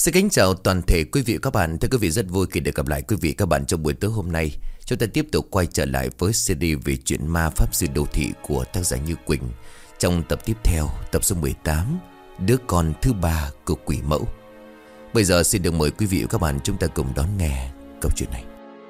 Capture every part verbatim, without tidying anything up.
Xin kính chào toàn thể quý vị các bạn. Thưa quý vị, rất vui khi được gặp lại quý vị các bạn trong buổi tối hôm nay. Chúng ta tiếp tục quay trở lại với xê đê về chuyện ma pháp sư đô thị của tác giả Như Quỳnh. Trong tập tiếp theo, tập số mười tám, Đứa con thứ ba của quỷ mẫu. Bây giờ xin được mời quý vị và các bạn chúng ta cùng đón nghe câu chuyện này.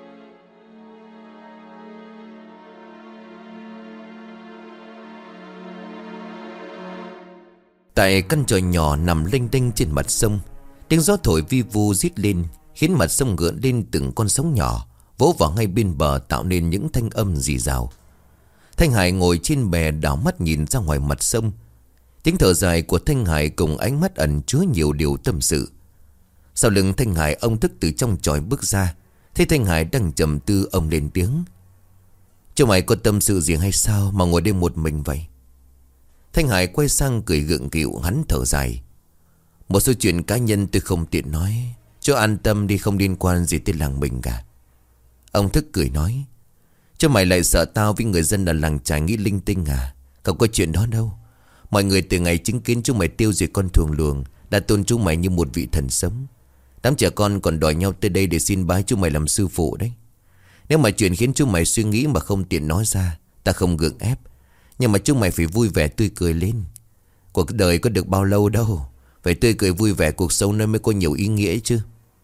Tại căn tròi nhỏ nằm lênh đênh trên mặt sông, tiếng gió thổi vi vu rít lên, khiến mặt sông gợn lên từng con sóng nhỏ, vỗ vào ngay bên bờ tạo nên những thanh âm rì rào. Thanh Hải ngồi trên bè đảo mắt nhìn ra ngoài mặt sông. Tiếng thở dài của Thanh Hải cùng ánh mắt ẩn chứa nhiều điều tâm sự. Sau lưng Thanh Hải, ông Thức từ trong chòi bước ra. Thấy Thanh Hải đang trầm tư, ông lên tiếng: "Chú mày có tâm sự gì hay sao mà ngồi đây một mình vậy?" Thanh Hải quay sang cười gượng gịu, hắn thở dài: "Một số chuyện cá nhân tôi không tiện nói. Chú an tâm đi, không liên quan gì tới làng mình cả." Ông Thức cười nói: "Chú mày lại sợ tao với người dân ở làng Trài nghĩ linh tinh à? Không có chuyện đó đâu. Mọi người từ ngày chứng kiến chú mày tiêu diệt con thuồng luồng đã tôn chú mày như một vị thần sống. Đám trẻ con còn đòi nhau tới đây để xin bái chú mày làm sư phụ đấy. Nếu mà chuyện khiến chú mày suy nghĩ mà không tiện nói ra, ta không gượng ép. Nhưng mà chú mày phải vui vẻ tươi cười lên. Cuộc đời có được bao lâu đâu. Phải tươi cười vui vẻ, cuộc sống nó mới có nhiều ý nghĩa chứ."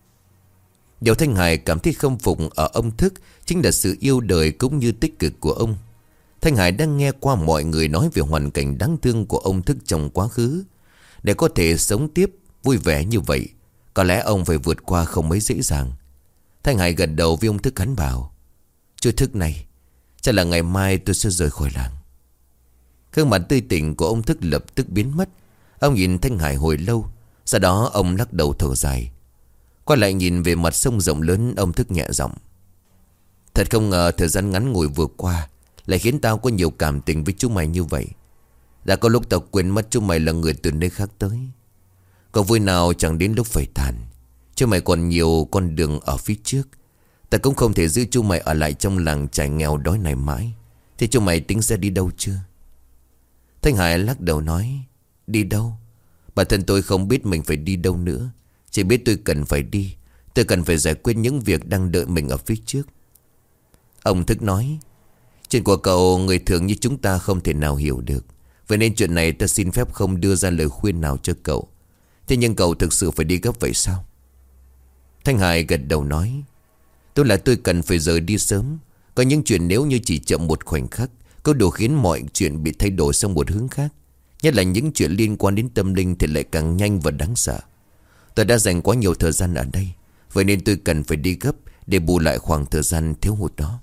Điều Thanh Hải cảm thấy khâm phục ở ông Thức chính là sự yêu đời cũng như tích cực của ông. Thanh Hải đang nghe qua mọi người nói về hoàn cảnh đáng thương của ông Thức trong quá khứ. Để có thể sống tiếp vui vẻ như vậy, có lẽ ông phải vượt qua không mấy dễ dàng. Thanh Hải gật đầu với ông Thức, hắn bảo: "Chú Thức này, chắc là ngày mai tôi sẽ rời khỏi làng." Gương mặt tươi tỉnh của ông Thức lập tức biến mất. Ông nhìn Thanh Hải hồi lâu, sau đó ông lắc đầu thở dài. Quay lại nhìn về mặt sông rộng lớn, ông Thức nhẹ giọng: "Thật không ngờ thời gian ngắn ngủi vừa qua lại khiến tao có nhiều cảm tình với chú mày như vậy. Đã có lúc tao quên mất chú mày là người từ nơi khác tới. Có vui nào chẳng đến lúc phải tàn. Chú mày còn nhiều con đường ở phía trước. Ta cũng không thể giữ chú mày ở lại trong làng Trài nghèo đói này mãi. Thế chú mày tính ra đi đâu chưa?" Thanh Hải lắc đầu nói: "Đi đâu? Bản thân tôi không biết mình phải đi đâu nữa. Chỉ biết tôi cần phải đi. Tôi cần phải giải quyết những việc đang đợi mình ở phía trước." Ông Thức nói: "Chuyện của cậu người thường như chúng ta không thể nào hiểu được. Vậy nên chuyện này ta xin phép không đưa ra lời khuyên nào cho cậu. Thế nhưng cậu thực sự phải đi gấp vậy sao?" Thanh Hải gật đầu nói: "Tôi là tôi cần phải rời đi sớm. Có những chuyện nếu như chỉ chậm một khoảnh khắc, có đủ khiến mọi chuyện bị thay đổi sang một hướng khác. Nhất là những chuyện liên quan đến tâm linh thì lại càng nhanh và đáng sợ. Tôi đã dành quá nhiều thời gian ở đây, vậy nên tôi cần phải đi gấp để bù lại khoảng thời gian thiếu hụt đó."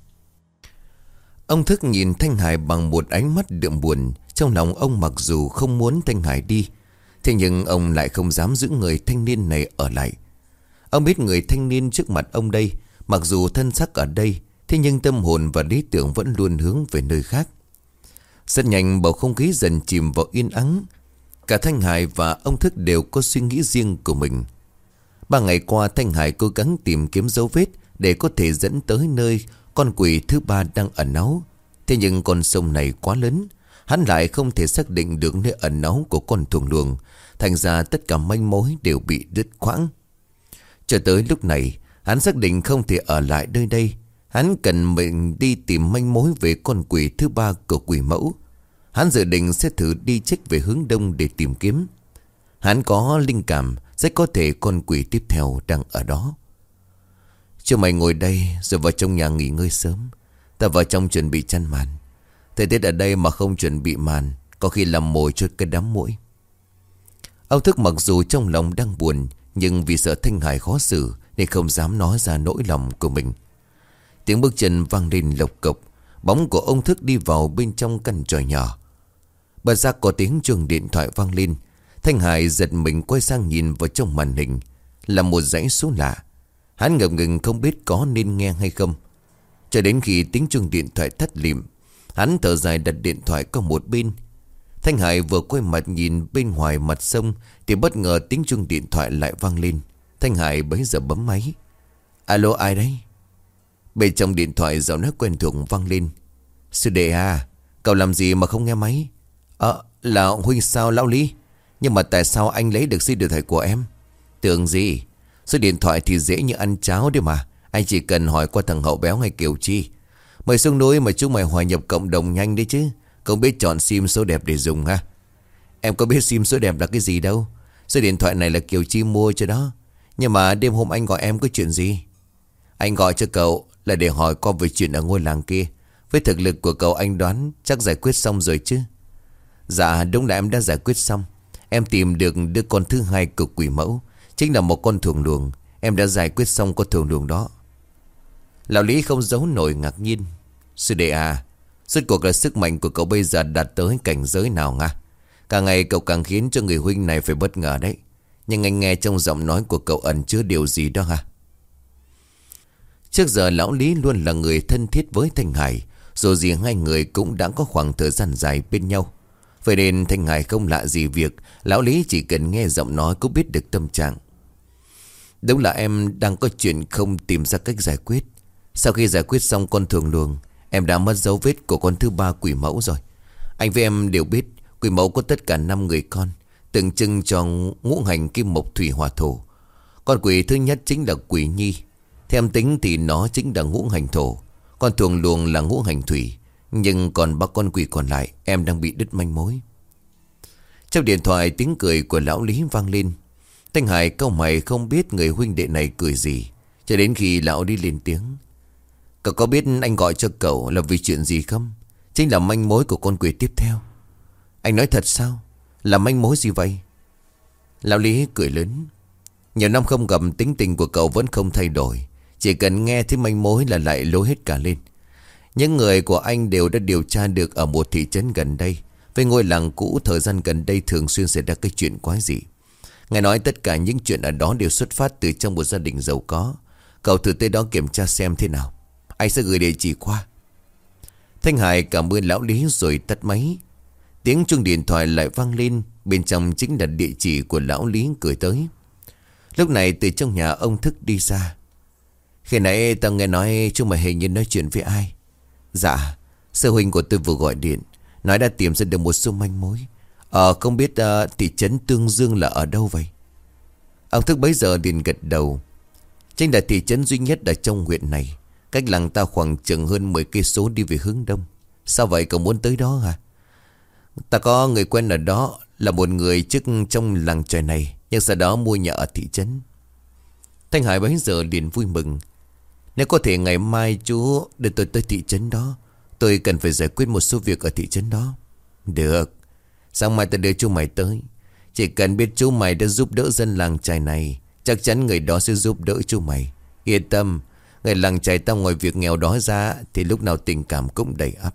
Ông Thức nhìn Thanh Hải bằng một ánh mắt đượm buồn. Trong lòng ông mặc dù không muốn Thanh Hải đi, thế nhưng ông lại không dám giữ người thanh niên này ở lại. Ông biết người thanh niên trước mặt ông đây, mặc dù thân xác ở đây, thế nhưng tâm hồn và lý tưởng vẫn luôn hướng về nơi khác. Rất nhanh bầu không khí dần chìm vào yên ắng. Cả Thanh Hải và ông Thức đều có suy nghĩ riêng của mình. Ba ngày qua Thanh Hải cố gắng tìm kiếm dấu vết để có thể dẫn tới nơi con quỷ thứ ba đang ẩn náu. Thế nhưng con sông này quá lớn, hắn lại không thể xác định được nơi ẩn náu của con thuồng luồng. Thành ra tất cả manh mối đều bị đứt quãng. Cho tới lúc này hắn xác định không thể ở lại nơi đây. Hắn cần mình đi tìm manh mối về con quỷ thứ ba của quỷ mẫu. Hắn dự định sẽ thử đi check về hướng đông để tìm kiếm. Hắn có linh cảm sẽ có thể con quỷ tiếp theo đang ở đó. "Cho mày ngồi đây rồi vào trong nhà nghỉ ngơi sớm. Ta vào trong chuẩn bị chăn màn. Thời tiết ở đây mà không chuẩn bị màn, có khi làm mồi cho cái đám muỗi." Ông Thức mặc dù trong lòng đang buồn, nhưng vì sợ Thanh Hải khó xử nên không dám nói ra nỗi lòng của mình. Tiếng bước chân vang lên lộc cộc. Bóng của ông Thức đi vào bên trong căn tròi nhỏ. Bật ra có tiếng chuông điện thoại vang lên. Thanh Hải giật mình quay sang nhìn vào trong màn hình. Là một dãy số lạ. Hắn ngập ngừng không biết có nên nghe hay không. Cho đến khi tiếng chuông điện thoại tắt lịm, hắn thở dài đặt điện thoại qua một bên. Thanh Hải vừa quay mặt nhìn bên ngoài mặt sông thì bất ngờ tiếng chuông điện thoại lại vang lên. Thanh Hải bấy giờ bấm máy. "Alo, ai đấy?" Bên trong điện thoại giọng nói quen thuộc vang lên. "Sư đệ à, cậu làm gì mà không nghe máy?" "Ờ, là huynh sao lão Lý? Nhưng mà tại sao anh lấy được sim điện thoại của em?" Tưởng gì? Số điện thoại thì dễ như ăn cháo đấy mà. Anh chỉ cần hỏi qua thằng Hậu Béo hay Kiều Chi. Mày xuống núi mà chúng mày hòa nhập cộng đồng nhanh đấy chứ. Không biết chọn sim số đẹp để dùng ha. Em có biết sim số đẹp là cái gì đâu. Số điện thoại này là Kiều Chi mua cho đó. Nhưng mà đêm hôm anh gọi em có chuyện gì? Anh gọi cho cậu là để hỏi con về chuyện ở ngôi làng kia. Với thực lực của cậu anh đoán chắc giải quyết xong rồi chứ. Dạ đúng là em đã giải quyết xong. Em tìm được đứa con thứ hai của quỷ mẫu. Chính là một con thuồng luồng. Em đã giải quyết xong con thuồng luồng đó. Lão Lý không giấu nổi ngạc nhiên. Sư đệ à, rốt cuộc là sức mạnh của cậu bây giờ đạt tới cảnh giới nào nga? Càng ngày cậu càng khiến cho người huynh này phải bất ngờ đấy. Nhưng anh nghe trong giọng nói của cậu ẩn chứa điều gì đó hả? Trước giờ Lão Lý luôn là người thân thiết với Thanh Hải. Dù gì hai người cũng đã có khoảng thời gian dài bên nhau. Vậy nên Thanh Hải không lạ gì việc Lão Lý chỉ cần nghe giọng nói cũng biết được tâm trạng. Đúng là em đang có chuyện không tìm ra cách giải quyết. Sau khi giải quyết xong con thường luồng, em đã mất dấu vết của con thứ ba quỷ mẫu rồi. Anh với em đều biết quỷ mẫu có tất cả năm người con, tượng trưng cho ngũ hành kim mộc thủy hỏa thổ. Con quỷ thứ nhất chính là quỷ nhi. Theo em tính thì nó chính là ngũ hành thổ. Con thường luồng là ngũ hành thủy. Nhưng còn ba con quỷ còn lại em đang bị đứt manh mối. Trong điện thoại tiếng cười của Lão Lý vang lên. Thanh Hải cau mày không biết người huynh đệ này cười gì. Cho đến khi lão đi lên tiếng. Cậu có biết anh gọi cho cậu là vì chuyện gì không? Chính là manh mối của con quỷ tiếp theo. Anh nói thật sao? Là manh mối gì vậy? Lão Lý cười lớn. Nhiều năm không gặp tính tình của cậu vẫn không thay đổi. Chỉ cần nghe thấy manh mối là lại lối hết cả lên. Những người của anh đều đã điều tra được ở một thị trấn gần đây. Với ngôi làng cũ thời gian gần đây thường xuyên xảy ra cái chuyện quái dị. Nghe nói tất cả những chuyện ở đó đều xuất phát từ trong một gia đình giàu có. Cậu thử tới đó kiểm tra xem thế nào. Anh sẽ gửi địa chỉ qua. Thanh Hải cảm ơn Lão Lý rồi tắt máy. Tiếng chuông điện thoại lại vang lên. Bên trong chính là địa chỉ của Lão Lý gửi tới. Lúc này từ trong nhà ông Thức đi ra. Khi nãy tao nghe nói chúng mày hình như nói chuyện với ai? Dạ, sư huynh của tôi vừa gọi điện, nói đã tìm ra được một số manh mối. Ờ không biết uh, thị trấn Tương Dương là ở đâu vậy? Ông Thức bấy giờ liền gật đầu. Chính là thị trấn duy nhất ở trong huyện này. Cách làng ta khoảng chừng hơn mười cây số đi về hướng đông. Sao vậy, cậu muốn tới đó hả? Ta có người quen ở đó, là một người chức trong làng trài này, nhưng sau đó mua nhà ở thị trấn. Thanh Hải bấy giờ liền vui mừng. Nếu có thể ngày mai chú đưa tôi tới thị trấn đó. Tôi cần phải giải quyết một số việc ở thị trấn đó. Được. Sáng mai tôi đưa chú mày tới. Chỉ cần biết chú mày đã giúp đỡ dân làng trài này, chắc chắn người đó sẽ giúp đỡ chú mày. Yên tâm. Người làng trài tao ngoài việc nghèo đói ra thì lúc nào tình cảm cũng đầy ắp.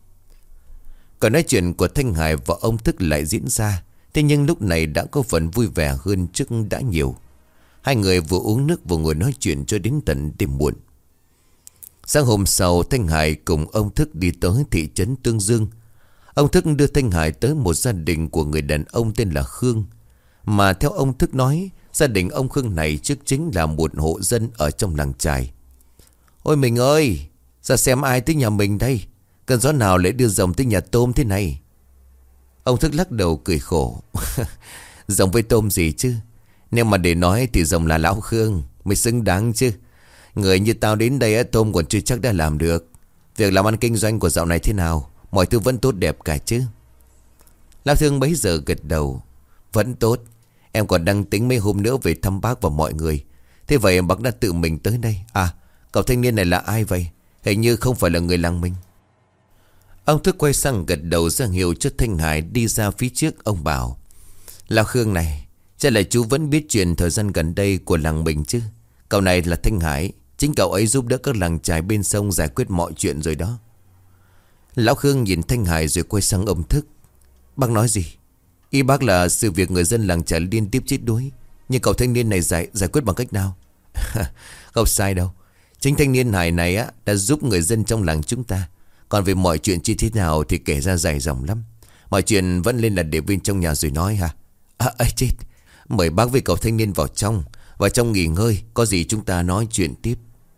Còn nói chuyện của Thanh Hải và ông Thức lại diễn ra. Thế nhưng lúc này đã có phần vui vẻ hơn trước đã nhiều. Hai người vừa uống nước vừa ngồi nói chuyện cho đến tận đêm muộn. Sáng hôm sau Thanh Hải cùng ông Thức đi tới thị trấn Tương Dương. Ông Thức đưa Thanh Hải tới một gia đình của người đàn ông tên là Khương. Mà theo ông Thức nói, gia đình ông Khương này trước chính là một hộ dân ở trong làng trài. Ôi mình ơi, ra xem ai tới nhà mình đây. Cơn gió nào lại đưa rồng tới nhà tôm thế này? Ông Thức lắc đầu cười khổ. Rồng với tôm gì chứ? Nếu mà để nói thì rồng là lão Khương. Mới xứng đáng chứ. Người như tao đến đây tôm còn chưa chắc đã làm được. Việc làm ăn kinh doanh của dạo này thế nào? Mọi thứ vẫn tốt đẹp cả chứ? Lão Thương bấy giờ gật đầu. Vẫn tốt. Em còn đang tính mấy hôm nữa về thăm bác và mọi người. Thế vậy bác đã tự mình tới đây. À, cậu thanh niên này là ai vậy? Hình như không phải là người làng mình. Ông Thức quay sang gật đầu ra hiệu cho Thanh Hải đi ra phía trước. Ông bảo: Lão Khương này, chắc là chú vẫn biết chuyện thời gian gần đây của làng mình chứ? Cậu này là Thanh Hải. Chính cậu ấy giúp đỡ các làng trài bên sông giải quyết mọi chuyện rồi đó. Lão Khương nhìn Thanh Hải rồi quay sang ông Thức. Bác nói gì? Ý bác là sự việc người dân làng trài liên tiếp chết đuối. Nhưng cậu thanh niên này giải, giải quyết bằng cách nào? Không sai đâu. Chính thanh niên Hải này á đã giúp người dân trong làng chúng ta. Còn về mọi chuyện chi tiết nào thì kể ra dài dòng lắm. Mọi chuyện vẫn lên là để bên trong nhà rồi nói hả? À ấy chết. Mời bác với cậu thanh niên vào trong. Vào trong nghỉ ngơi. Có gì chúng ta nói chuyện tiếp.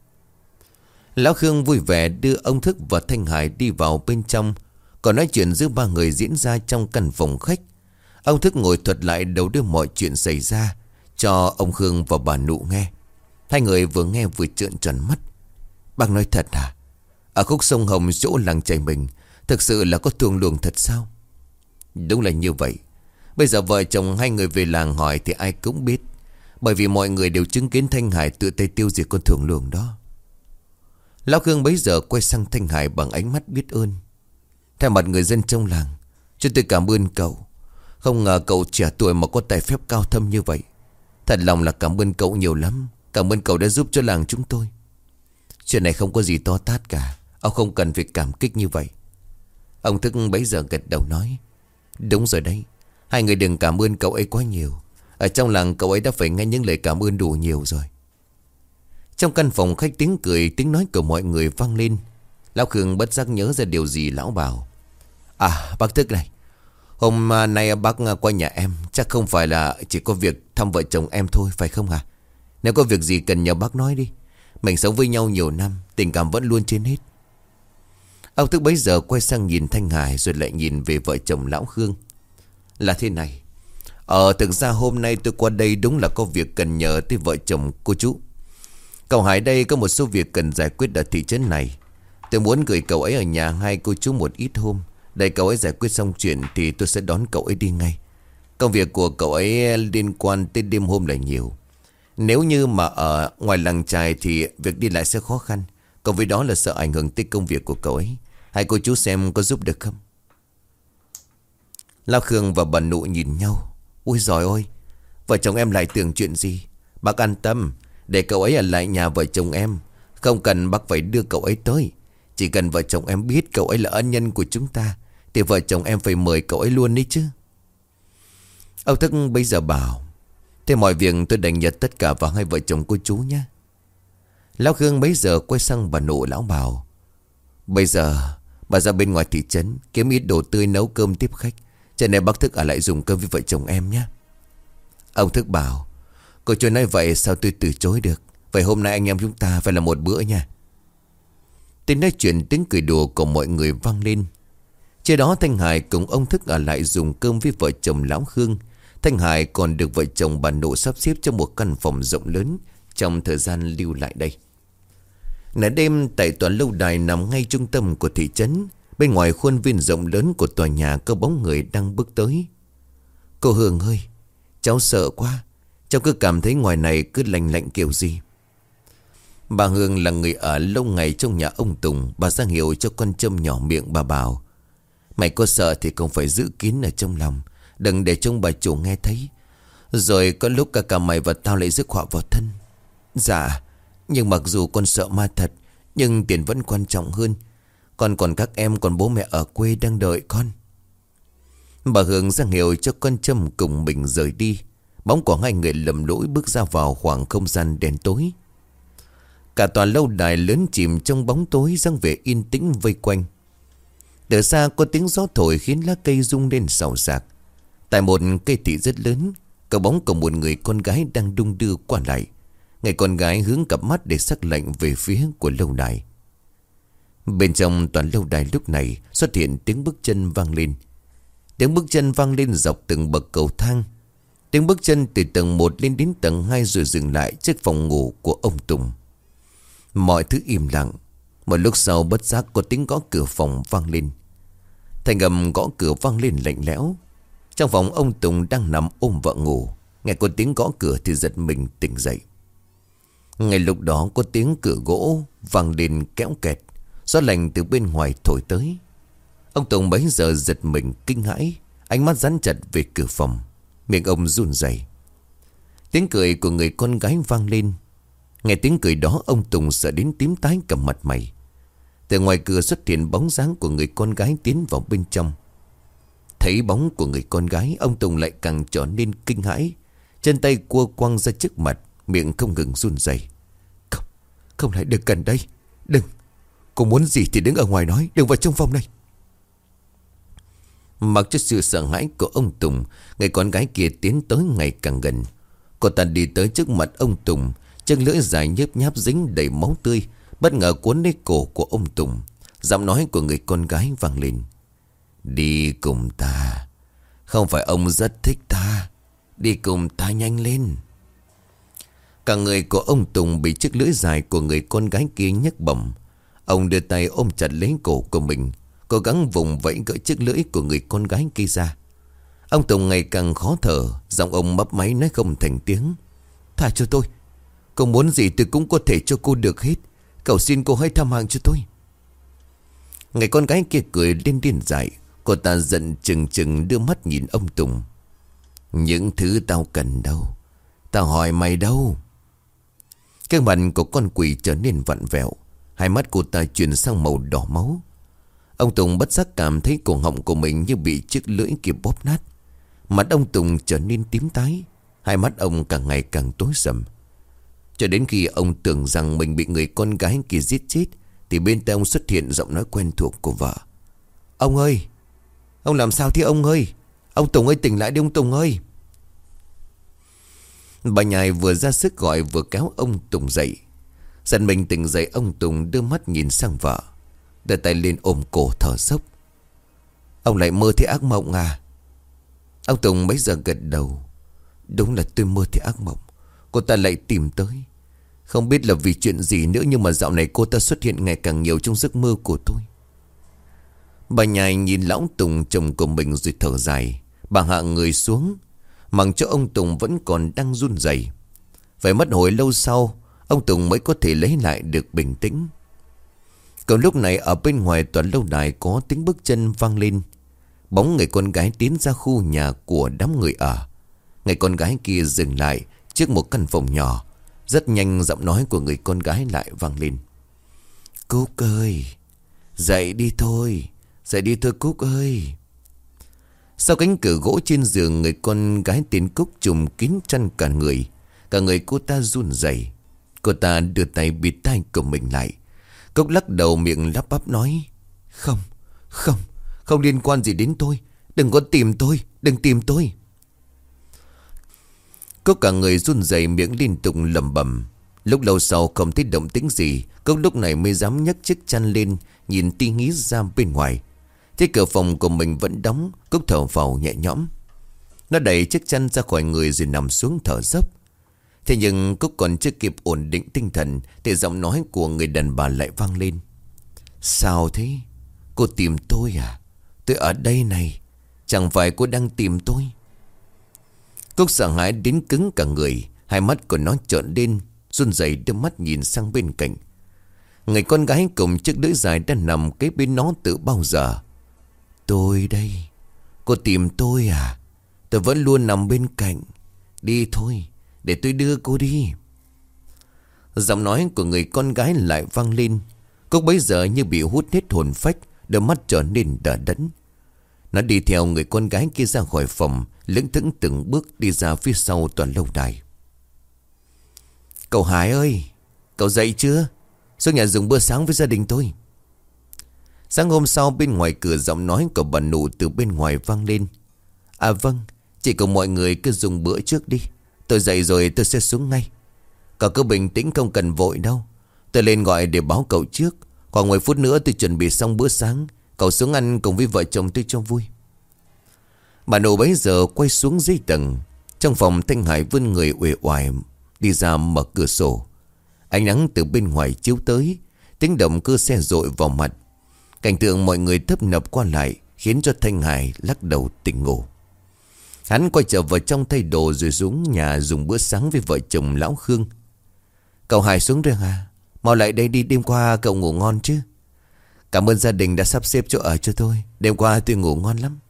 Lão Khương vui vẻ đưa ông Thức và Thanh Hải đi vào bên trong. Còn nói chuyện giữa ba người diễn ra trong căn phòng khách. Ông Thức ngồi thuật lại đầu đưa mọi chuyện xảy ra. cho ông Khương và bà Nụ nghe. Hai người vừa nghe vừa trợn tròn mắt. Bác nói thật à? Ở khúc sông Hồng chỗ làng chài mình thực sự là có thuồng luồng thật sao? Đúng là như vậy. Bây giờ vợ chồng hai người về làng hỏi thì ai cũng biết. Bởi vì mọi người đều chứng kiến Thanh Hải tự tay tiêu diệt con thuồng luồng đó. Lão Khương bấy giờ quay sang Thanh Hải bằng ánh mắt biết ơn. Theo mặt người dân trong làng, cho tôi cảm ơn cậu. Không ngờ cậu trẻ tuổi mà có tài phép cao thâm như vậy. Thật lòng là cảm ơn cậu nhiều lắm. Cảm ơn cậu đã giúp cho làng chúng tôi. Chuyện này không có gì to tát cả. Ông không cần phải cảm kích như vậy. Ông Thức bấy giờ gật đầu nói. Đúng rồi đấy. Hai người đừng cảm ơn cậu ấy quá nhiều. Ở trong làng cậu ấy đã phải nghe những lời cảm ơn đủ nhiều rồi. Trong căn phòng khách tiếng cười, tiếng nói của mọi người vang lên. Lão Khương bất giác nhớ ra điều gì lão bảo. À bác Thức này, hôm nay bác qua nhà em. Chắc không phải là chỉ có việc thăm vợ chồng em thôi phải không hả? Nếu có việc gì cần nhờ bác nói đi. Mình sống với nhau nhiều năm, tình cảm vẫn luôn trên hết. Ông Thức bấy giờ quay sang nhìn Thanh Hải, rồi lại nhìn về vợ chồng lão Khương. Là thế này. Ờ thực ra hôm nay tôi qua đây đúng là có việc cần nhờ tới vợ chồng cô chú. Cậu Hải đây có một số việc cần giải quyết ở thị trấn này. Tôi muốn gửi cậu ấy ở nhà hai cô chú một ít hôm. Để cậu ấy giải quyết xong chuyện thì tôi sẽ đón cậu ấy đi ngay. Công việc của cậu ấy liên quan tới đêm hôm là nhiều. Nếu như mà ở ngoài làng chài thì việc đi lại sẽ khó khăn. Còn với đó là sợ ảnh hưởng tới công việc của cậu ấy. Hai cô chú xem có giúp được không? Lão Khương và bà Nụ nhìn nhau. Ui giời ơi, vợ chồng em lại tưởng chuyện gì? Bác an tâm, để cậu ấy ở lại nhà vợ chồng em. Không cần bác phải đưa cậu ấy tới. Chỉ cần vợ chồng em biết cậu ấy là ân nhân của chúng ta thì vợ chồng em phải mời cậu ấy luôn đấy chứ. Ông Thức bây giờ bảo. Thế mọi việc tôi đành nhật tất cả vào hai vợ chồng cô chú nhé. Lão Khương bấy giờ quay sang bà Nụ lão bảo. Bây giờ bà ra bên ngoài thị trấn kiếm ít đồ tươi nấu cơm tiếp khách. Cho nên bác Thức ở lại dùng cơm với vợ chồng em nhé. Ông Thức bảo. Cô chú nói vậy sao tôi từ chối được. Vậy hôm nay anh em chúng ta phải là một bữa nha. Tiếng nói chuyện, tiếng cười đùa của mọi người vang lên. Trước đó Thanh Hải cùng ông Thức ở lại dùng cơm với vợ chồng lão Khương. Thanh Hải còn được vợ chồng bà Nụ sắp xếp cho một căn phòng rộng lớn trong thời gian lưu lại đây. Nửa đêm tại tòa lâu đài nằm ngay trung tâm của thị trấn. Bên ngoài khuôn viên rộng lớn của tòa nhà có bóng người đang bước tới. Cô Hương ơi, cháu sợ quá. Cháu cứ cảm thấy ngoài này cứ lạnh lạnh kiểu gì. Bà Hương là người ở lâu ngày trong nhà ông Tùng. Bà ra hiệu cho con Trâm nhỏ miệng, bà bảo. Mày có sợ thì không phải giữ kín ở trong lòng. Đừng để trong bà chủ nghe thấy. Rồi có lúc cả cả mày và tao lại rước họa vào thân. Dạ, nhưng mặc dù con sợ ma thật, nhưng tiền vẫn quan trọng hơn. Con còn các em, còn bố mẹ ở quê đang đợi con. Bà Hương ra hiệu cho con Trâm cùng mình rời đi. Bóng của hai người lầm lỗi bước ra vào khoảng không gian đen tối. Cả tòa lâu đài lớn chìm trong bóng tối, dáng vẻ yên tĩnh vây quanh. Từ xa có tiếng gió thổi khiến lá cây rung lên xào xạc. Tại một cây thị rất lớn, có bóng của một người con gái đang đung đưa qua lại. Người con gái hướng cặp mắt để sắc lệnh về phía của lâu đài. Bên trong toàn lâu đài lúc này xuất hiện tiếng bước chân vang lên. Tiếng bước chân vang lên dọc từng bậc cầu thang. Tiếng bước chân từ tầng một lên đến tầng hai rồi dừng lại trước phòng ngủ của ông Tùng. Mọi thứ im lặng. Một lúc sau bất giác có tiếng gõ cửa phòng vang lên. Thành âm gõ cửa vang lên lạnh lẽo. Trong phòng ông Tùng đang nằm ôm vợ ngủ. Nghe có tiếng gõ cửa thì giật mình tỉnh dậy. Ngay lúc đó có tiếng cửa gỗ vang lên kéo kẹt. Gió lạnh từ bên ngoài thổi tới. Ông Tùng bấy giờ giật mình kinh hãi. Ánh mắt dán chặt về cửa phòng. Miệng ông run rẩy. Tiếng cười của người con gái vang lên. Nghe tiếng cười đó ông Tùng sợ đến tím tái cả mặt mày. Từ ngoài cửa xuất hiện bóng dáng của người con gái tiến vào bên trong. Thấy bóng của người con gái, ông Tùng lại càng trở nên kinh hãi. Chân tay cua quăng ra trước mặt, miệng không ngừng run rẩy. Không, không lại được gần đây. Đừng, cô muốn gì thì đứng ở ngoài nói, đừng vào trong phòng này. Mặc cho sự sợ hãi của ông Tùng, người con gái kia tiến tới ngày càng gần. Cô ta đi tới trước mặt ông Tùng, chân lưỡi dài nhớp nháp dính đầy máu tươi, bất ngờ cuốn lấy cổ của ông Tùng. Giọng nói của người con gái vang lên. Đi cùng ta. Không phải ông rất thích ta. Đi cùng ta nhanh lên. Cả người của ông Tùng bị chiếc lưỡi dài của người con gái kia nhấc bổng. Ông đưa tay ôm chặt lấy cổ của mình, cố gắng vùng vẫy gỡ chiếc lưỡi của người con gái kia ra. Ông Tùng ngày càng khó thở, giọng ông mấp máy nói không thành tiếng. Tha cho tôi, cô muốn gì tôi cũng có thể cho cô được hết. Cầu xin cô hãy tha mạng cho tôi. Người con gái kia cười lên điên dại. Cô ta giận chừng chừng đưa mắt nhìn ông Tùng. Những thứ tao cần đâu, tao hỏi mày đâu. Cái mặt của con quỷ trở nên vặn vẹo. Hai mắt cô ta chuyển sang màu đỏ máu. Ông Tùng bất giác cảm thấy cổ họng của mình như bị chiếc lưỡi kia bóp nát. Mặt ông Tùng trở nên tím tái. Hai mắt ông càng ngày càng tối sầm. Cho đến khi ông tưởng rằng mình bị người con gái kia giết chết, thì bên tai ông xuất hiện giọng nói quen thuộc của vợ. Ông ơi, ông làm sao thế ông ơi? Ông Tùng ơi, tỉnh lại đi ông Tùng ơi. Bà Nhài vừa ra sức gọi vừa kéo ông Tùng dậy. Giật mình tỉnh dậy, ông Tùng đưa mắt nhìn sang vợ, đưa tay lên ôm cổ thở dốc. Ông lại mơ thấy ác mộng à? Ông Tùng bấy giờ gật đầu. Đúng là tôi mơ thấy ác mộng. Cô ta lại tìm tới. Không biết là vì chuyện gì nữa, nhưng mà dạo này cô ta xuất hiện ngày càng nhiều trong giấc mơ của tôi. Bà Nhài nhìn lão Tùng chồng của mình rồi thở dài. Bà hạ người xuống, mặc cho ông Tùng vẫn còn đang run rẩy. Phải mất hồi lâu sau, ông Tùng mới có thể lấy lại được bình tĩnh. Còn lúc này ở bên ngoài tòa lâu đài có tiếng bước chân vang lên. Bóng người con gái tiến ra khu nhà của đám người ở. Người con gái kia dừng lại trước một căn phòng nhỏ. Rất nhanh giọng nói của người con gái lại vang lên. Cúc ơi, dậy đi thôi, dậy đi thôi Cúc ơi. Sau cánh cửa gỗ trên giường, người con gái tên Cúc trùm kín chăn cả người. Cả người cô ta run rẩy. Cô ta đưa tay bịt tai của mình lại. Cúc lắc đầu miệng lắp bắp nói. Không, không, không liên quan gì đến tôi. Đừng có tìm tôi, đừng tìm tôi. Cúc cả người run rẩy, miệng liên tục lẩm bẩm. Lúc lâu sau không thấy động tĩnh gì, Cúc lúc này mới dám nhấc chiếc chăn lên, nhìn tí nghĩ ra bên ngoài. Thấy cửa phòng của mình vẫn đóng, Cúc thở phào nhẹ nhõm. Nó đẩy chiếc chăn ra khỏi người rồi nằm xuống thở dốc. Thế nhưng Cúc còn chưa kịp ổn định tinh thần thì giọng nói của người đàn bà lại vang lên. Sao thế? Cô tìm tôi à? Tôi ở đây này. Chẳng phải cô đang tìm tôi? Cúc sợ hãi đến cứng cả người. Hai mắt của nó trợn lên, run rẩy đưa mắt nhìn sang bên cạnh. Người con gái cùng chiếc lưỡi dài đã nằm kế bên nó từ bao giờ. Tôi đây. Cô tìm tôi à? Tôi vẫn luôn nằm bên cạnh. Đi thôi, để tôi đưa cô đi. Giọng nói của người con gái lại vang lên. Cúc bấy giờ như bị hút hết hồn phách, đôi mắt trở nên đờ đẫn. Nó đi theo người con gái kia ra khỏi phòng, lững thững từng bước đi ra phía sau tòa lâu đài. Cậu Hải ơi, cậu dậy chưa? Xuống nhà dùng bữa sáng với gia đình tôi. Sáng hôm sau, bên ngoài cửa giọng nói của bà Nụ từ bên ngoài vang lên. À vâng, chỉ cùng mọi người cứ dùng bữa trước đi. Tôi dậy rồi tôi sẽ xuống ngay. Cậu cứ bình tĩnh, không cần vội đâu. Tôi lên gọi để báo cậu trước. Khoảng mười phút nữa tôi chuẩn bị xong bữa sáng. Cậu xuống ăn cùng với vợ chồng tôi cho vui. Bà Nụ bấy giờ quay xuống dưới tầng. Trong phòng, Thanh Hải vươn người uể oải đi ra mở cửa sổ. Ánh nắng từ bên ngoài chiếu tới, tiếng động cơ xe dội vào mặt. Cảnh tượng mọi người tấp nập qua lại khiến cho Thanh Hải lắc đầu tỉnh ngủ. Hắn quay trở vào trong thay đồ rồi xuống nhà dùng bữa sáng với vợ chồng lão Khương. Cậu Hải xuống rồi à? Mau lại đây đi, đêm qua cậu ngủ ngon chứ? Cảm ơn gia đình đã sắp xếp chỗ ở cho tôi. Đêm qua tôi ngủ ngon lắm.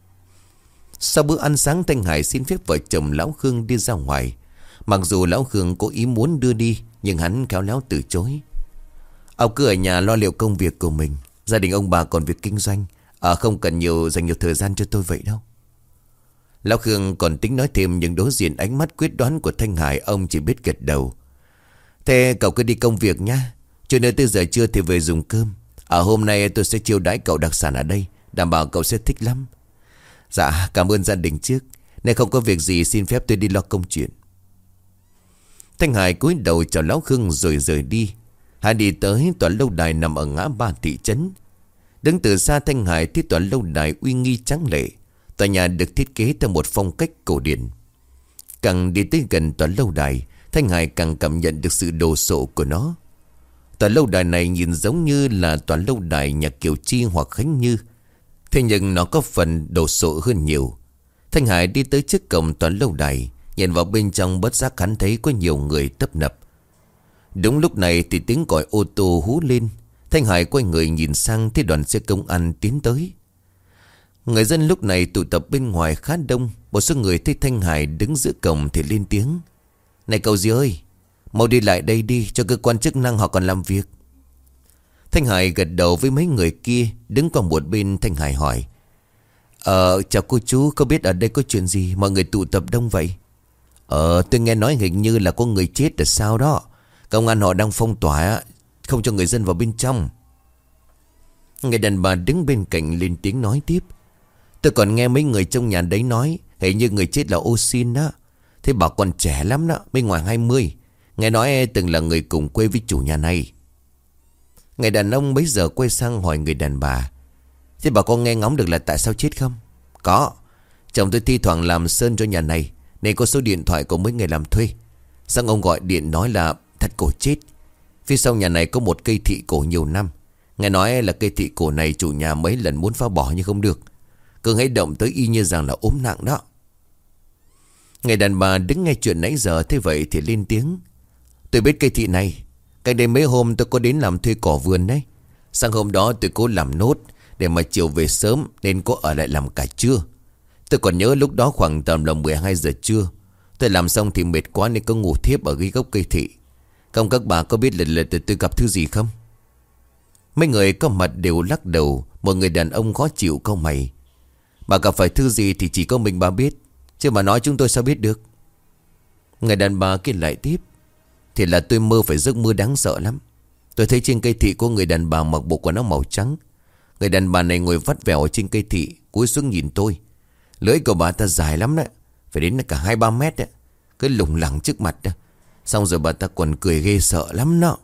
Sau bữa ăn sáng, Thanh Hải xin phép vợ chồng lão Khương đi ra ngoài. Mặc dù lão Khương có ý muốn đưa đi, nhưng hắn khéo léo từ chối. Ông cứ ở nhà lo liệu công việc của mình. Gia đình ông bà còn việc kinh doanh, à, không cần nhiều dành nhiều thời gian cho tôi vậy đâu. Lão Khương còn tính nói thêm, nhưng đối diện ánh mắt quyết đoán của Thanh Hải, ông chỉ biết gật đầu. Thế cậu cứ đi công việc nhá. Cho nên tới giờ trưa thì về dùng cơm. Ở hôm nay tôi sẽ chiêu đãi cậu đặc sản ở đây, đảm bảo cậu sẽ thích lắm. Dạ, cảm ơn gia đình trước. Nếu không có việc gì, xin phép tôi đi lo công chuyện. Thanh Hải cúi đầu chào lão Khương rồi rời đi. Hắn đi tới tòa lâu đài nằm ở ngã ba thị trấn. Đứng từ xa, Thanh Hải thấy tòa lâu đài uy nghi tráng lệ. Tòa nhà được thiết kế theo một phong cách cổ điển. Càng đi tới gần tòa lâu đài Thanh Hải càng cảm nhận được sự đồ sộ của nó. Tòa lâu đài này nhìn giống như là tòa lâu đài nhà Kiều Chi hoặc Khánh Như. Thế nhưng nó có phần đồ sộ hơn nhiều. Thanh Hải đi tới trước cổng tòa lâu đài, nhìn vào bên trong bất giác hắn thấy có nhiều người tấp nập. Đúng lúc này thì tiếng còi ô tô hú lên. Thanh Hải quay người nhìn sang thấy đoàn xe công an tiến tới. Người dân lúc này tụ tập bên ngoài khá đông. Một số người thấy Thanh Hải đứng giữa cổng thì lên tiếng: "Này cậu gì ơi, mau đi lại đây đi, cho cơ quan chức năng họ còn làm việc." Thanh Hải gật đầu với mấy người kia. Đứng qua một bên, Thanh Hải hỏi: Ờ chào cô chú, có biết ở đây có chuyện gì mọi người tụ tập đông vậy? Ờ tôi nghe nói hình như là có người chết ở sao đó. Công an họ đang phong tỏa, không cho người dân vào bên trong. Người đàn bà đứng bên cạnh lên tiếng nói tiếp: Tôi còn nghe mấy người trong nhà đấy nói hình như người chết là ô xin đó. Thế bảo còn trẻ lắm đó, bên ngoài hai mươi. Nghe nói từng là người cùng quê với chủ nhà này. Người đàn ông bấy giờ quay sang hỏi người đàn bà: Thế bà có nghe ngóng được là tại sao chết không? Có. Chồng tôi thi thoảng làm sơn cho nhà này, nên có số điện thoại của mấy người làm thuê. Xong ông gọi điện nói là thật cổ chết. Phía sau nhà này có một cây thị cổ nhiều năm. Nghe nói là cây thị cổ này chủ nhà mấy lần muốn phá bỏ nhưng không được. Cứ hãy động tới y như rằng là ốm nặng đó. Người đàn bà đứng nghe chuyện nãy giờ thế vậy thì lên tiếng: Tôi biết cây thị này. Cách đây mấy hôm tôi có đến làm thuê cỏ vườn đấy. Sang hôm đó tôi cố làm nốt để mà chiều về sớm nên có ở lại làm cả trưa. Tôi còn nhớ lúc đó khoảng tầm là mười hai giờ trưa. Tôi làm xong thì mệt quá nên có ngủ thiếp ở ghi gốc cây thị. Không các bà có biết lần lượt tôi gặp thứ gì không? Mấy người có mặt đều lắc đầu. Một người đàn ông khó chịu cau mày: Bà gặp phải thứ gì thì chỉ có mình bà biết, chứ mà nói chúng tôi sao biết được. Người đàn bà kia lại tiếp: Thì là tôi mơ phải giấc mơ đáng sợ lắm. Tôi thấy trên cây thị có người đàn bà mặc bộ quần áo màu trắng. Người đàn bà này ngồi vắt vẻo ở trên cây thị, cúi xuống nhìn tôi. Lưỡi của bà ta dài lắm đấy, phải đến cả hai ba mét đấy. Cứ lủng lẳng trước mặt đó. Xong rồi bà ta còn cười ghê sợ lắm đó.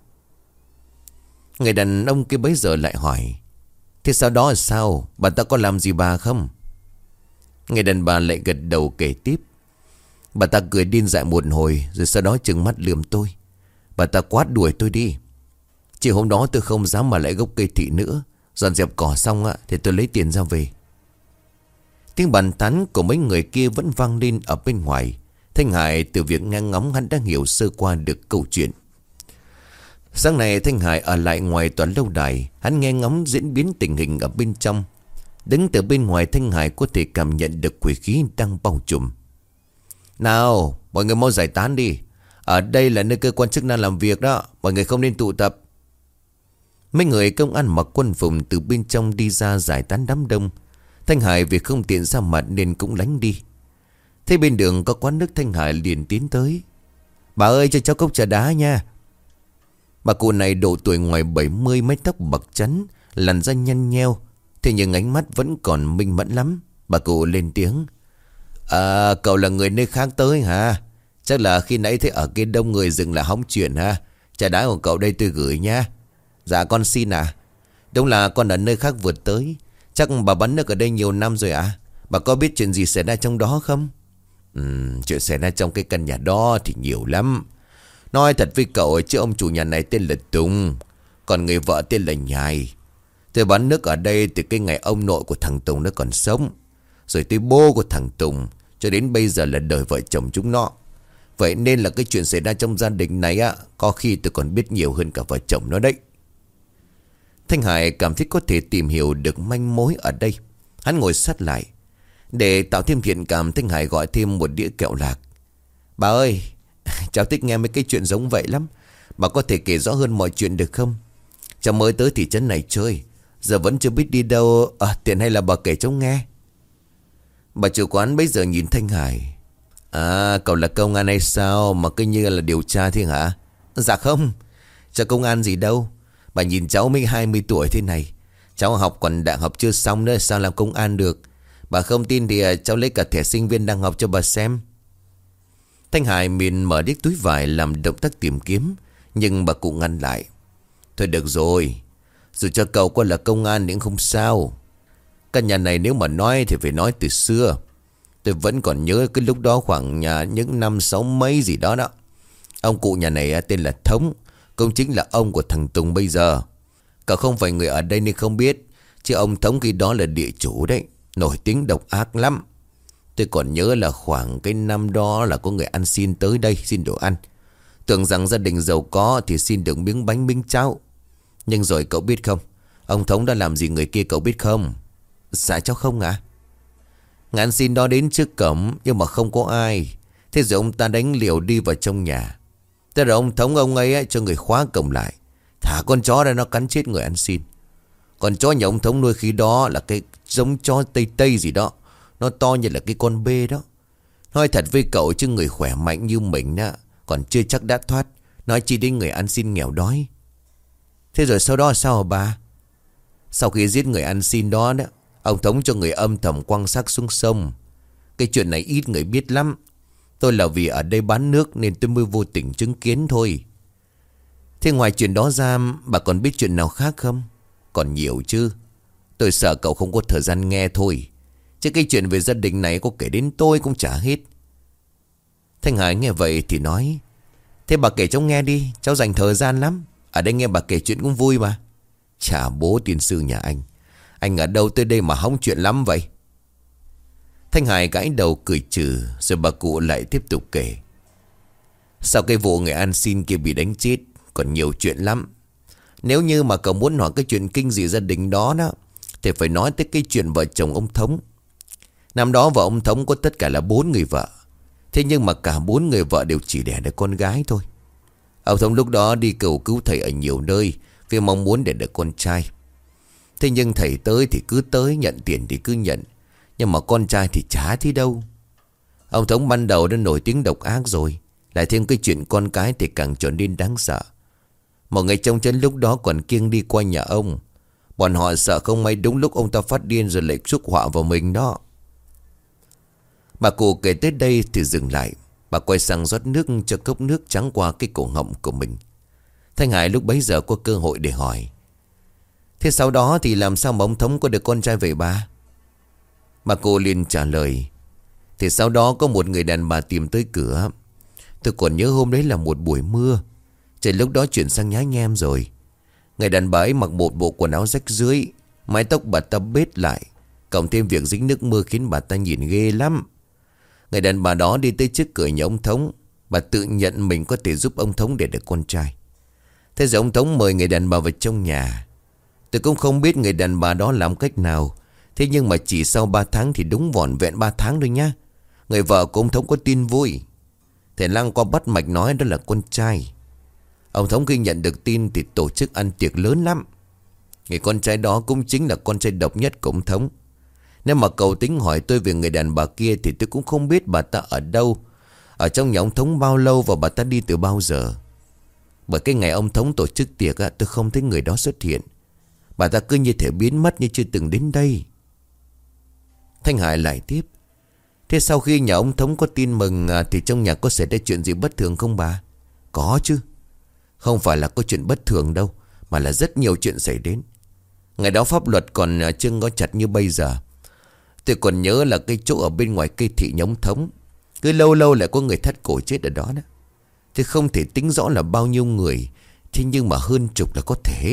Người đàn ông kia bấy giờ lại hỏi: Thế sau đó là sao? Bà ta có làm gì bà không? Người đàn bà lại gật đầu kể tiếp: Bà ta cười điên dại một hồi, rồi sau đó trừng mắt lườm tôi. Bà ta quát đuổi tôi đi. Chiều hôm đó tôi không dám mà lại gốc cây thị nữa. Dọn dẹp cỏ xong á, thì tôi lấy tiền ra về. Tiếng bàn tán của mấy người kia vẫn vang lên ở bên ngoài. Thanh Hải từ việc nghe ngóng hắn đã hiểu sơ qua được câu chuyện. Sáng nay Thanh Hải ở lại ngoài tòa lâu đài. Hắn nghe ngóng diễn biến tình hình ở bên trong. Đứng từ bên ngoài, Thanh Hải có thể cảm nhận được quỷ khí đang bao trùm. Nào mọi người mau giải tán đi. Ở đây là nơi cơ quan chức năng làm việc đó. Mọi người không nên tụ tập. Mấy người công an mặc quân phục từ bên trong đi ra giải tán đám đông. Thanh Hải vì không tiện ra mặt nên cũng lánh đi. Thế bên đường có quán nước, Thanh Hải liền tiến tới: Bà ơi cho cháu cốc trà đá nha. Bà cụ này độ tuổi ngoài bảy mươi, mái tóc bạc trắng, làn da nhăn nheo. Thế nhưng ánh mắt vẫn còn minh mẫn lắm. Bà cụ lên tiếng: À cậu là người nơi khác tới hả? Chắc là khi nãy thấy ở kia đông người dừng là hóng chuyện ha. Trà đá của cậu đây tôi gửi nha. Dạ con xin à. Đúng là con ở nơi khác vượt tới. Chắc bà bán nước ở đây nhiều năm rồi à? Bà có biết chuyện gì xảy ra trong đó không? Ừm, chuyện xảy ra trong cái căn nhà đó thì nhiều lắm. Nói thật với cậu, chứ ông chủ nhà này tên là Tùng, còn người vợ tên là Nhài. Tôi bán nước ở đây từ cái ngày ông nội của thằng Tùng nó còn sống, rồi tới bố của thằng Tùng, cho đến bây giờ là đời vợ chồng chúng nó. Vậy nên là cái chuyện xảy ra trong gia đình này á, có khi tôi còn biết nhiều hơn cả vợ chồng nó đấy. Thanh Hải cảm thấy có thể tìm hiểu được manh mối ở đây. Hắn ngồi sát lại. Để tạo thêm thiện cảm, Thanh Hải gọi thêm một đĩa kẹo lạc. Bà ơi, cháu thích nghe mấy cái chuyện giống vậy lắm. Bà có thể kể rõ hơn mọi chuyện được không? Cháu mới tới thị trấn này chơi, giờ vẫn chưa biết đi đâu. À, tiện hay là bà kể cháu nghe. Bà chủ quán bây giờ nhìn Thanh Hải: À cậu là công an hay sao mà cứ như là điều tra thế hả? Dạ không, cháu công an gì đâu. Bà nhìn cháu mới hai mươi tuổi thế này, cháu học còn đại học chưa xong nữa, sao làm công an được? Bà không tin thì cháu lấy cả thẻ sinh viên đang học cho bà xem. Thanh Hải miền mở điếc túi vải làm động tác tìm kiếm, nhưng bà cụ ngăn lại: Thôi được rồi, dù cho cậu có là công an cũng không sao. Căn nhà này nếu mà nói thì phải nói từ xưa. Tôi vẫn còn nhớ cái lúc đó khoảng nhà những năm sáu mấy gì đó đó. Ông cụ nhà này tên là Thống, cũng chính là ông của thằng Tùng bây giờ. Cậu không phải người ở đây nên không biết, chứ ông Thống khi đó là địa chủ đấy, nổi tiếng độc ác lắm. Tôi còn nhớ là khoảng cái năm đó là có người ăn xin tới đây xin đồ ăn. Tưởng rằng gia đình giàu có thì xin được miếng bánh miếng cháo. Nhưng rồi cậu biết không, ông Thống đã làm gì người kia cậu biết không? Dạ cháu không ạ. À? Người ăn xin đó đến trước cổng nhưng mà không có ai. Thế rồi ông ta đánh liều đi vào trong nhà. Thế rồi ông Thống ông ấy cho người khóa cổng lại, thả con chó ra nó cắn chết người ăn xin. Con chó nhà ông Thống nuôi khi đó là cái giống chó Tây Tây gì đó, nó to như là cái con bê đó. Nói thật với cậu chứ người khỏe mạnh như mình á, còn chưa chắc đã thoát, nói chi đến người ăn xin nghèo đói. Thế rồi sau đó sao hả bà? Sau khi giết người ăn xin đó đó, ông Thống cho người âm thầm quăng xác xuống sông. Cái chuyện này ít người biết lắm. Tôi là vì ở đây bán nước nên tôi mới vô tình chứng kiến thôi. Thế ngoài chuyện đó ra, bà còn biết chuyện nào khác không? Còn nhiều chứ. Tôi sợ cậu không có thời gian nghe thôi. Chứ cái chuyện về gia đình này có kể đến tôi cũng chả hết. Thanh Hải nghe vậy thì nói: thế bà kể cháu nghe đi, cháu dành thời gian lắm. Ở đây nghe bà kể chuyện cũng vui mà. Chà bố tiên sư nhà anh, anh ở đâu tới đây mà hóng chuyện lắm vậy? Thanh Hải gãi đầu cười trừ. Rồi bà cụ lại tiếp tục kể. Sau cái vụ người ăn xin kia bị đánh chết, còn nhiều chuyện lắm. Nếu như mà cậu muốn hỏi cái chuyện kinh dị gia đình đó đó, thì phải nói tới cái chuyện vợ chồng ông Thống. Năm đó vợ ông Thống có tất cả là bốn người vợ. Thế nhưng mà cả bốn người vợ đều chỉ đẻ được con gái thôi. Ông Thống lúc đó đi cầu cứu thầy ở nhiều nơi vì mong muốn để được con trai. Thế nhưng thầy tới thì cứ tới, nhận tiền thì cứ nhận, nhưng mà con trai thì chả thấy đâu. Ông Thống ban đầu đã nổi tiếng độc ác rồi, lại thêm cái chuyện con cái thì càng trở nên đáng sợ. Mọi người trong trấn lúc đó còn kiêng đi qua nhà ông. Bọn họ sợ không may đúng lúc ông ta phát điên rồi lại chuốc họa vào mình đó. Bà cụ kể tới đây thì dừng lại. Bà quay sang rót nước cho cốc nước trắng qua cái cổ họng của mình. Thanh Hải lúc bấy giờ có cơ hội để hỏi: thế sau đó thì làm sao mà ông Thống có được con trai về bà? Bà cụ liền trả lời: thì sau đó có một người đàn bà tìm tới cửa. Tôi còn nhớ hôm đấy là một buổi mưa, trời lúc đó chuyển sang nhá nhem rồi. Người đàn bà ấy mặc một bộ quần áo rách rưới, mái tóc bà ta bết lại, cộng thêm việc dính nước mưa khiến bà ta nhìn ghê lắm. Người đàn bà đó đi tới trước cửa nhà ông Thống. Bà tự nhận mình có thể giúp ông Thống để được con trai. Thế rồi ông Thống mời người đàn bà vào trong nhà. Tôi cũng không biết người đàn bà đó làm cách nào. Thế nhưng mà chỉ sau ba tháng thì đúng vỏn vẹn ba tháng thôi nhá, người vợ của ông Thống có tin vui. Thầy lang qua bắt mạch nói đó là con trai. Ông Thống khi nhận được tin thì tổ chức ăn tiệc lớn lắm. Người con trai đó cũng chính là con trai độc nhất của ông Thống. Nếu mà cậu tính hỏi tôi về người đàn bà kia thì tôi cũng không biết bà ta ở đâu, ở trong nhà ông Thống bao lâu và bà ta đi từ bao giờ. Bởi cái ngày ông Thống tổ chức tiệc tôi không thấy người đó xuất hiện. Bà ta cứ như thể biến mất như chưa từng đến đây. Thanh Hải lại tiếp: thế sau khi nhà ông Thống có tin mừng thì trong nhà có xảy ra chuyện gì bất thường không bà? Có chứ. Không phải là có chuyện bất thường đâu, mà là rất nhiều chuyện xảy đến. Ngày đó pháp luật còn chưa có chặt như bây giờ. Tôi còn nhớ là cái chỗ ở bên ngoài cây thị nhà ông Thống, cứ lâu lâu lại có người thắt cổ chết ở đó đó. Tôi không thể tính rõ là bao nhiêu người, thế nhưng mà hơn chục là có thể.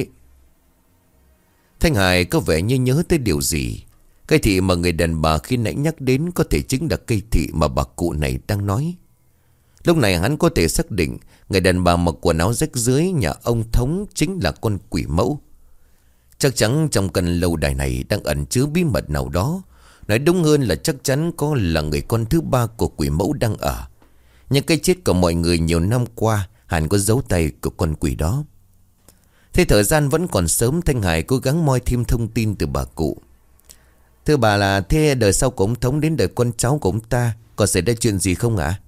Thanh Hải có vẻ như nhớ tới điều gì. Cây thị mà người đàn bà khi nãy nhắc đến có thể chính là cây thị mà bà cụ này đang nói. Lúc này hắn có thể xác định người đàn bà mặc quần áo rách rưới nhà ông Thống chính là con quỷ mẫu. Chắc chắn trong căn lâu đài này đang ẩn chứa bí mật nào đó. Nói đúng hơn là chắc chắn có là người con thứ ba của quỷ mẫu đang ở. Nhưng cái chết của mọi người nhiều năm qua hẳn có dấu tay của con quỷ đó. Thế thời gian vẫn còn sớm, Thanh Hải cố gắng moi thêm thông tin từ bà cụ. Thưa bà, là thế đời sau của ông Thống đến đời con cháu của ông ta có xảy ra chuyện gì không ạ?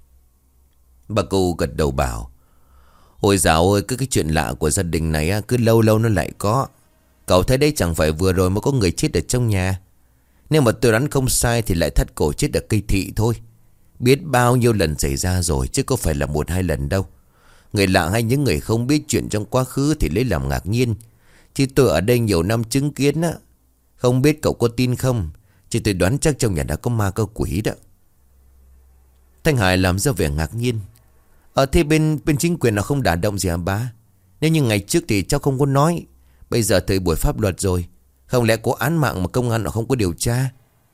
Bà cụ gật đầu bảo: ôi dạo ơi, cứ cái chuyện lạ của gia đình này cứ lâu lâu nó lại có. Cậu thấy đấy, chẳng phải vừa rồi mới có người chết ở trong nhà. Nếu mà tôi đoán không sai thì lại thắt cổ chết ở cây thị thôi. Biết bao nhiêu lần xảy ra rồi, chứ có phải là một hai lần đâu. Người lạ hay những người không biết chuyện trong quá khứ thì lấy làm ngạc nhiên. Chứ tôi ở đây nhiều năm chứng kiến á. Không biết cậu có tin không, chứ tôi đoán chắc trong nhà đã có ma có quỷ đó. Thanh Hải làm ra vẻ ngạc nhiên. Ở thế bên bên chính quyền nó không đả động gì hả ba? Nếu như ngày trước thì cháu không có nói. Bây giờ thời buổi pháp luật rồi. Không lẽ có án mạng mà công an nó không có điều tra?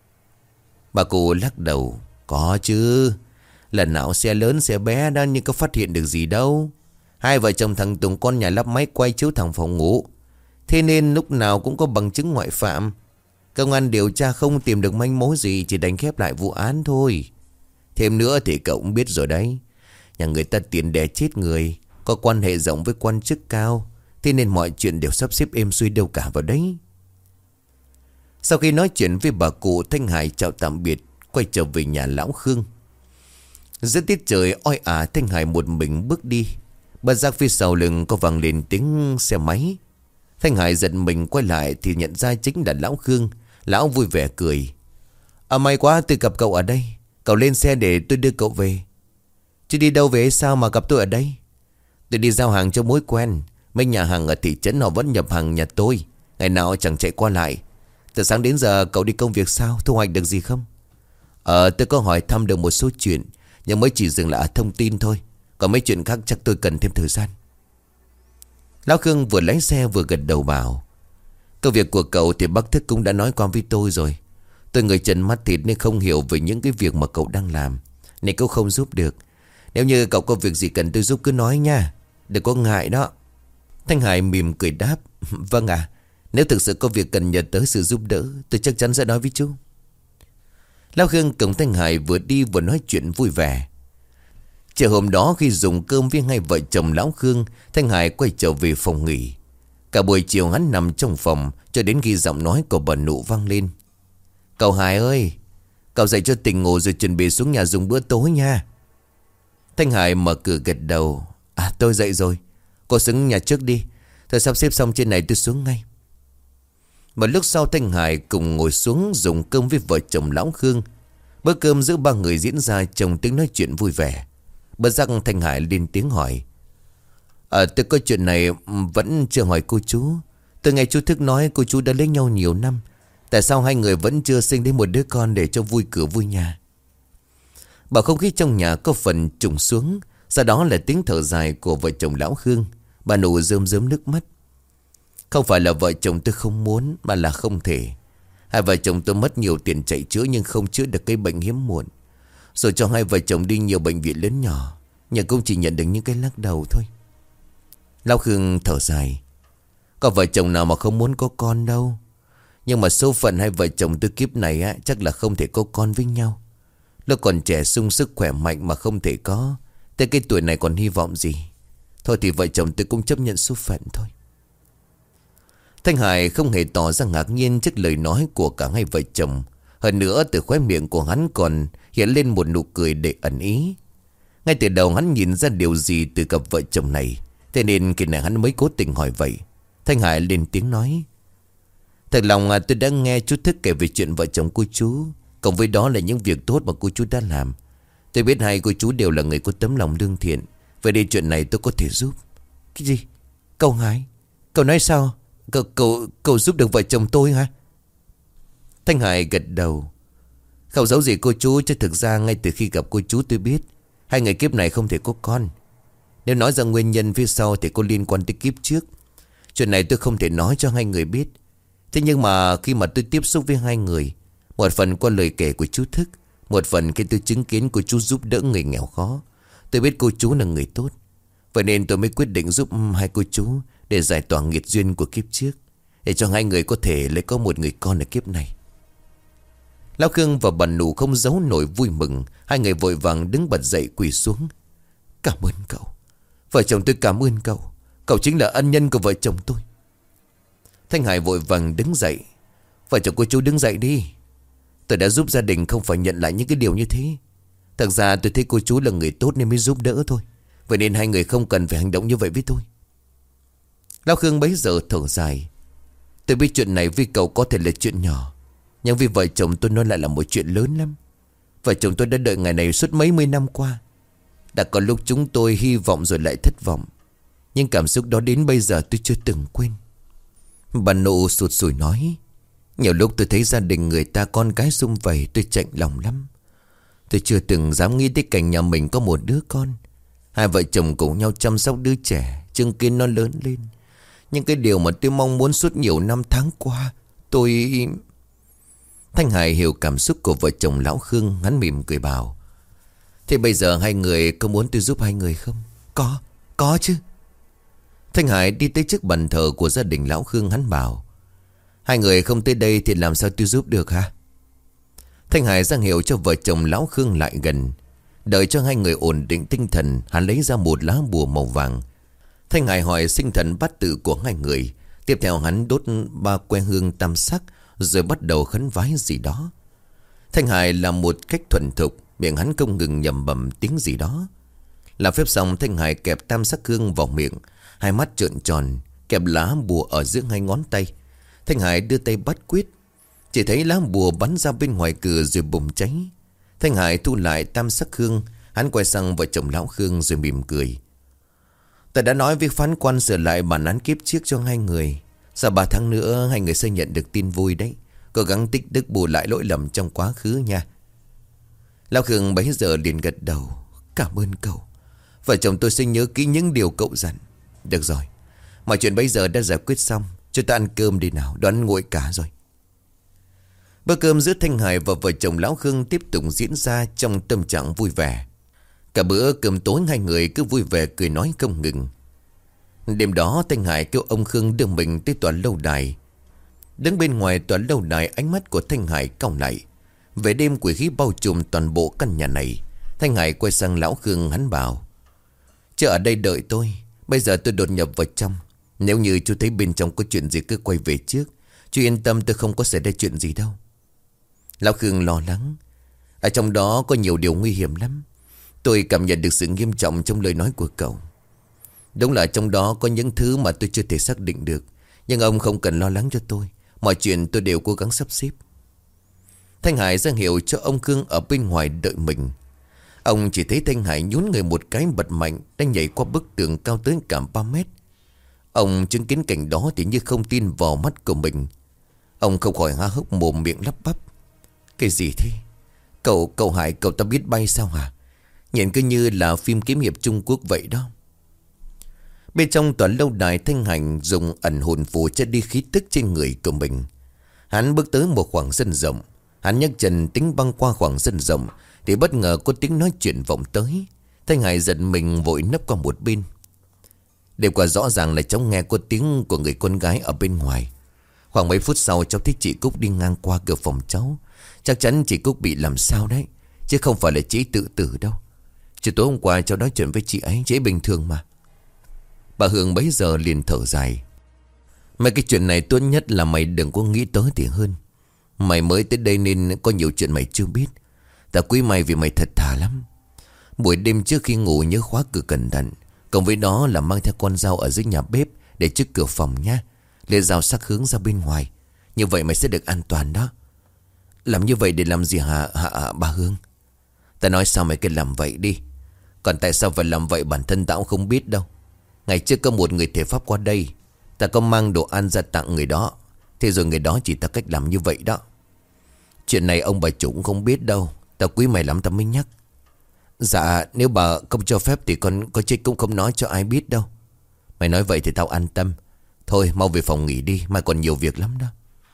Bà cụ lắc đầu. Có chứ. Lần nào xe lớn xe bé đó nhưng có phát hiện được gì đâu. Hai vợ chồng thằng Tùng con nhà lắp máy quay chiếu thẳng phòng ngủ. Thế nên lúc nào cũng có bằng chứng ngoại phạm. Công an điều tra không tìm được manh mối gì, chỉ đánh khép lại vụ án thôi. Thêm nữa thì cậu cũng biết rồi đấy. Nhà người ta tiền đẻ chết người, có quan hệ rộng với quan chức cao. Thế nên mọi chuyện đều sắp xếp êm xuôi đâu cả vào đấy. Sau khi nói chuyện với bà cụ, Thanh Hải chào tạm biệt, quay trở về nhà lão Khương. Giữa tiết trời oi ả, Thanh Hải một mình bước đi. Bất giác phía sau lưng có vang lên tiếng xe máy. Thanh Hải giật mình quay lại thì nhận ra chính là lão Khương. Lão vui vẻ cười. À may quá tôi gặp cậu ở đây. Cậu lên xe để tôi đưa cậu về. Chứ đi đâu về sao mà gặp tôi ở đây? Tôi đi giao hàng cho mối quen. Mấy nhà hàng ở thị trấn họ vẫn nhập hàng nhà tôi. Ngày nào chẳng chạy qua lại. Từ sáng đến giờ cậu đi công việc sao? Thu hoạch được gì không? Ờ tôi có hỏi thăm được một số chuyện, nhưng mới chỉ dừng lại ở thông tin thôi. Còn mấy chuyện khác chắc tôi cần thêm thời gian. Lão Khương vừa lái xe vừa gật đầu bảo. Công việc của cậu thì bác Thức cũng đã nói qua với tôi rồi. Tôi người trần mắt thịt nên không hiểu về những cái việc mà cậu đang làm, nên cũng không giúp được. Nếu như cậu có việc gì cần tôi giúp cứ nói nha, đừng có ngại đó. Thanh Hải mỉm cười đáp. Vâng ạ, nếu thực sự có việc cần nhờ tới sự giúp đỡ, tôi chắc chắn sẽ nói với chú. Lão Khương cùng Thanh Hải vừa đi vừa nói chuyện vui vẻ. Chiều hôm đó khi dùng cơm với hai vợ chồng lão Khương, Thanh Hải quay trở về phòng nghỉ. Cả buổi chiều hắn nằm trong phòng cho đến khi giọng nói của bà Nụ vang lên. Cậu Hải ơi, cậu dậy cho tỉnh ngủ rồi chuẩn bị xuống nhà dùng bữa tối nha. Thanh Hải mở cửa gật đầu. À tôi dậy rồi, cô xuống nhà trước đi. Tôi sắp xếp xong trên này tôi xuống ngay. Một lúc sau Thanh Hải cùng ngồi xuống dùng cơm với vợ chồng lão Khương. Bữa cơm giữa ba người diễn ra trong tiếng nói chuyện vui vẻ. Bất giác Thanh Hải lên tiếng hỏi. À, tôi có chuyện này vẫn chưa hỏi cô chú. Tôi nghe chú Thức nói cô chú đã lấy nhau nhiều năm. Tại sao hai người vẫn chưa sinh đến một đứa con để cho vui cửa vui nhà? Bầu không khí trong nhà có phần trùng xuống. Sau đó là tiếng thở dài của vợ chồng lão Khương. Bà Nụ rơm rớm nước mắt. Không phải là vợ chồng tôi không muốn, mà là không thể. Hai vợ chồng tôi mất nhiều tiền chạy chữa nhưng không chữa được cái bệnh hiếm muộn. Rồi cho hai vợ chồng đi nhiều bệnh viện lớn nhỏ, nhưng cũng chỉ nhận được những cái lắc đầu thôi. Lão Khương thở dài. Có vợ chồng nào mà không muốn có con đâu. Nhưng mà số phận hai vợ chồng tôi kiếp này á, chắc là không thể có con với nhau. Lúc còn trẻ sung sức khỏe mạnh mà không thể có. Tới cái tuổi này còn hy vọng gì. Thôi thì vợ chồng tôi cũng chấp nhận số phận thôi. Thanh Hải không hề tỏ ra ngạc nhiên trước lời nói của cả hai vợ chồng. Hơn nữa từ khóe miệng của hắn còn hiện lên một nụ cười để ẩn ý. Ngay từ đầu hắn nhìn ra điều gì từ cặp vợ chồng này. Thế nên kỳ này hắn mới cố tình hỏi vậy. Thanh Hải lên tiếng nói. Thật lòng à, tôi đã nghe chú Thức kể về chuyện vợ chồng cô chú. Cộng với đó là những việc tốt mà cô chú đã làm. Tôi biết hai cô chú đều là người có tấm lòng lương thiện. Vậy nên chuyện này tôi có thể giúp. Cái gì? Cậu Hải? Cậu nói sao? Cậu, cậu, cậu giúp được vợ chồng tôi hả? Thanh Hải gật đầu. Không giấu gì cô chú, chứ thực ra ngay từ khi gặp cô chú tôi biết hai người kiếp này không thể có con. Nếu nói ra nguyên nhân phía sau thì có liên quan tới kiếp trước. Chuyện này tôi không thể nói cho hai người biết. Thế nhưng mà khi mà tôi tiếp xúc với hai người, một phần qua lời kể của chú Thức, một phần khi tôi chứng kiến cô chú giúp đỡ người nghèo khó, tôi biết cô chú là người tốt. Vậy nên tôi mới quyết định giúp hai cô chú để giải tỏa nghiệt duyên của kiếp trước, để cho hai người có thể lấy có một người con ở kiếp này. Lão Khương và bà Nụ không giấu nổi vui mừng. Hai người vội vàng đứng bật dậy quỳ xuống. Cảm ơn cậu. Vợ chồng tôi cảm ơn cậu. Cậu chính là ân nhân của vợ chồng tôi. Thanh Hải vội vàng đứng dậy. Vợ chồng cô chú đứng dậy đi. Tôi đã giúp gia đình, không phải nhận lại những cái điều như thế. Thật ra tôi thấy cô chú là người tốt nên mới giúp đỡ thôi. Vậy nên hai người không cần phải hành động như vậy với tôi. Lão Khương bấy giờ thở dài. Tôi biết chuyện này với cậu có thể là chuyện nhỏ, nhưng vì vợ chồng tôi nó lại là một chuyện lớn lắm. Vợ chồng tôi đã đợi ngày này suốt mấy mươi năm qua. Đã có lúc chúng tôi hy vọng rồi lại thất vọng, nhưng cảm xúc đó đến bây giờ tôi chưa từng quên. Bà Nụ sụt sùi nói. Nhiều lúc tôi thấy gia đình người ta con cái sum vầy, tôi chạnh lòng lắm. Tôi chưa từng dám nghĩ tới cảnh nhà mình có một đứa con. Hai vợ chồng cùng nhau chăm sóc đứa trẻ, chứng kiến nó lớn lên. Nhưng cái điều mà tôi mong muốn suốt nhiều năm tháng qua, tôi... Thanh Hải hiểu cảm xúc của vợ chồng lão Khương. Hắn mỉm cười bảo: thế bây giờ hai người có muốn tôi giúp hai người không? Có, có chứ. Thanh Hải đi tới trước bàn thờ của gia đình lão Khương. Hắn bảo: hai người không tới đây thì làm sao tôi giúp được hả? Thanh Hải ra hiệu cho vợ chồng lão Khương lại gần. Đợi cho hai người ổn định tinh thần, hắn lấy ra một lá bùa màu vàng. Thanh Hải hỏi sinh thần bát tự của hai người. Tiếp theo hắn đốt ba que hương tam sắc, rồi bắt đầu khấn vái gì đó. Thanh Hải làm một cách thuần thục, miệng hắn không ngừng nhẩm bẩm tiếng gì đó. Làm phép xong, Thanh Hải kẹp tam sắc hương vào miệng, hai mắt trợn tròn, kẹp lá bùa ở giữa hai ngón tay. Thanh Hải đưa tay bắt quyết, chỉ thấy lá bùa bắn ra bên ngoài cửa rồi bùng cháy. Thanh Hải thu lại tam sắc hương. Hắn quay sang vợ chồng lão Khương rồi mỉm cười: ta đã nói với phán quan sửa lại bản án kiếp trước cho hai người. Sau ba tháng nữa hai người sẽ nhận được tin vui đấy. Cố gắng tích đức bù lại lỗi lầm trong quá khứ nha. Lão Khương bấy giờ liền gật đầu: cảm ơn cậu. Vợ chồng tôi sẽ nhớ kỹ những điều cậu dặn. Được rồi, mọi chuyện bây giờ đã giải quyết xong. Chúng ta ăn cơm đi nào, đoán nguội cả rồi. Bữa cơm giữa Thanh Hải và vợ chồng lão Khương tiếp tục diễn ra trong tâm trạng vui vẻ. Cả bữa cơm tối hai người cứ vui vẻ cười nói không ngừng. Đêm đó Thanh Hải kêu ông Khương đưa mình tới tòa lâu đài. Đứng bên ngoài tòa lâu đài, ánh mắt của Thanh Hải cau lại. Về đêm quỷ khí bao trùm toàn bộ căn nhà này. Thanh Hải quay sang lão Khương, hắn bảo: chứ ở đây đợi tôi. Bây giờ tôi đột nhập vào trong. Nếu như chú thấy bên trong có chuyện gì cứ quay về trước. Chú yên tâm, tôi không có xảy ra chuyện gì đâu. Lão Khương lo lắng: ở trong đó có nhiều điều nguy hiểm lắm. Tôi cảm nhận được sự nghiêm trọng trong lời nói của cậu. Đúng là trong đó có những thứ mà tôi chưa thể xác định được. Nhưng ông không cần lo lắng cho tôi. Mọi chuyện tôi đều cố gắng sắp xếp. Thanh Hải ra hiệu cho ông Khương ở bên ngoài đợi mình. Ông chỉ thấy Thanh Hải nhún người một cái bật mạnh, đang nhảy qua bức tường cao tới cả ba mét. Ông chứng kiến cảnh đó thì như không tin vào mắt của mình. Ông không khỏi há hốc mồm miệng lắp bắp: cái gì thế? Cậu, cậu Hải, cậu ta biết bay sao hả? Nhìn cứ như là phim kiếm hiệp Trung Quốc vậy đó. Bên trong tòa lâu đài, Thanh Hải dùng ẩn hồn phù che đi khí tức trên người của mình. Hắn bước tới một khoảng sân rộng. Hắn nhấc chân tính băng qua khoảng sân rộng thì bất ngờ có tiếng nói chuyện vọng tới. Thanh Hải giật mình vội nấp qua một bên. Đêm qua rõ ràng là cháu nghe có tiếng của người con gái ở bên ngoài. Khoảng mấy phút sau cháu thấy chị Cúc đi ngang qua cửa phòng cháu. Chắc chắn chị Cúc bị làm sao đấy, chứ không phải là chị tự tử đâu. Chứ tối hôm qua cháu nói chuyện với chị ấy, chị ấy bình thường mà. Bà Hương bấy giờ liền thở dài: mấy cái chuyện này tốt nhất là mày đừng có nghĩ tới thì hơn. Mày mới tới đây nên có nhiều chuyện mày chưa biết. Ta quý mày vì mày thật thà lắm. Buổi đêm trước khi ngủ nhớ khóa cửa cẩn thận. Cộng với đó là mang theo con dao ở dưới nhà bếp để trước cửa phòng nha. Lấy dao sắc hướng ra bên ngoài. Như vậy mày sẽ được an toàn đó. Làm như vậy để làm gì hả, hả, hả bà Hương? Ta nói sao mày cứ làm vậy đi. Còn tại sao phải làm vậy bản thân tao cũng không biết đâu. Ngày trước có một người thể pháp qua đây. Ta có mang đồ ăn ra tặng người đó. Thế rồi người đó chỉ ta cách làm như vậy đó. Chuyện này ông bà chủ cũng không biết đâu. Tao quý mày lắm tao mới nhắc. Dạ nếu bà không cho phép thì con có chết cũng không nói cho ai biết đâu. Mày nói vậy thì tao an tâm. Thôi mau về phòng nghỉ đi, mai còn nhiều việc lắm đó.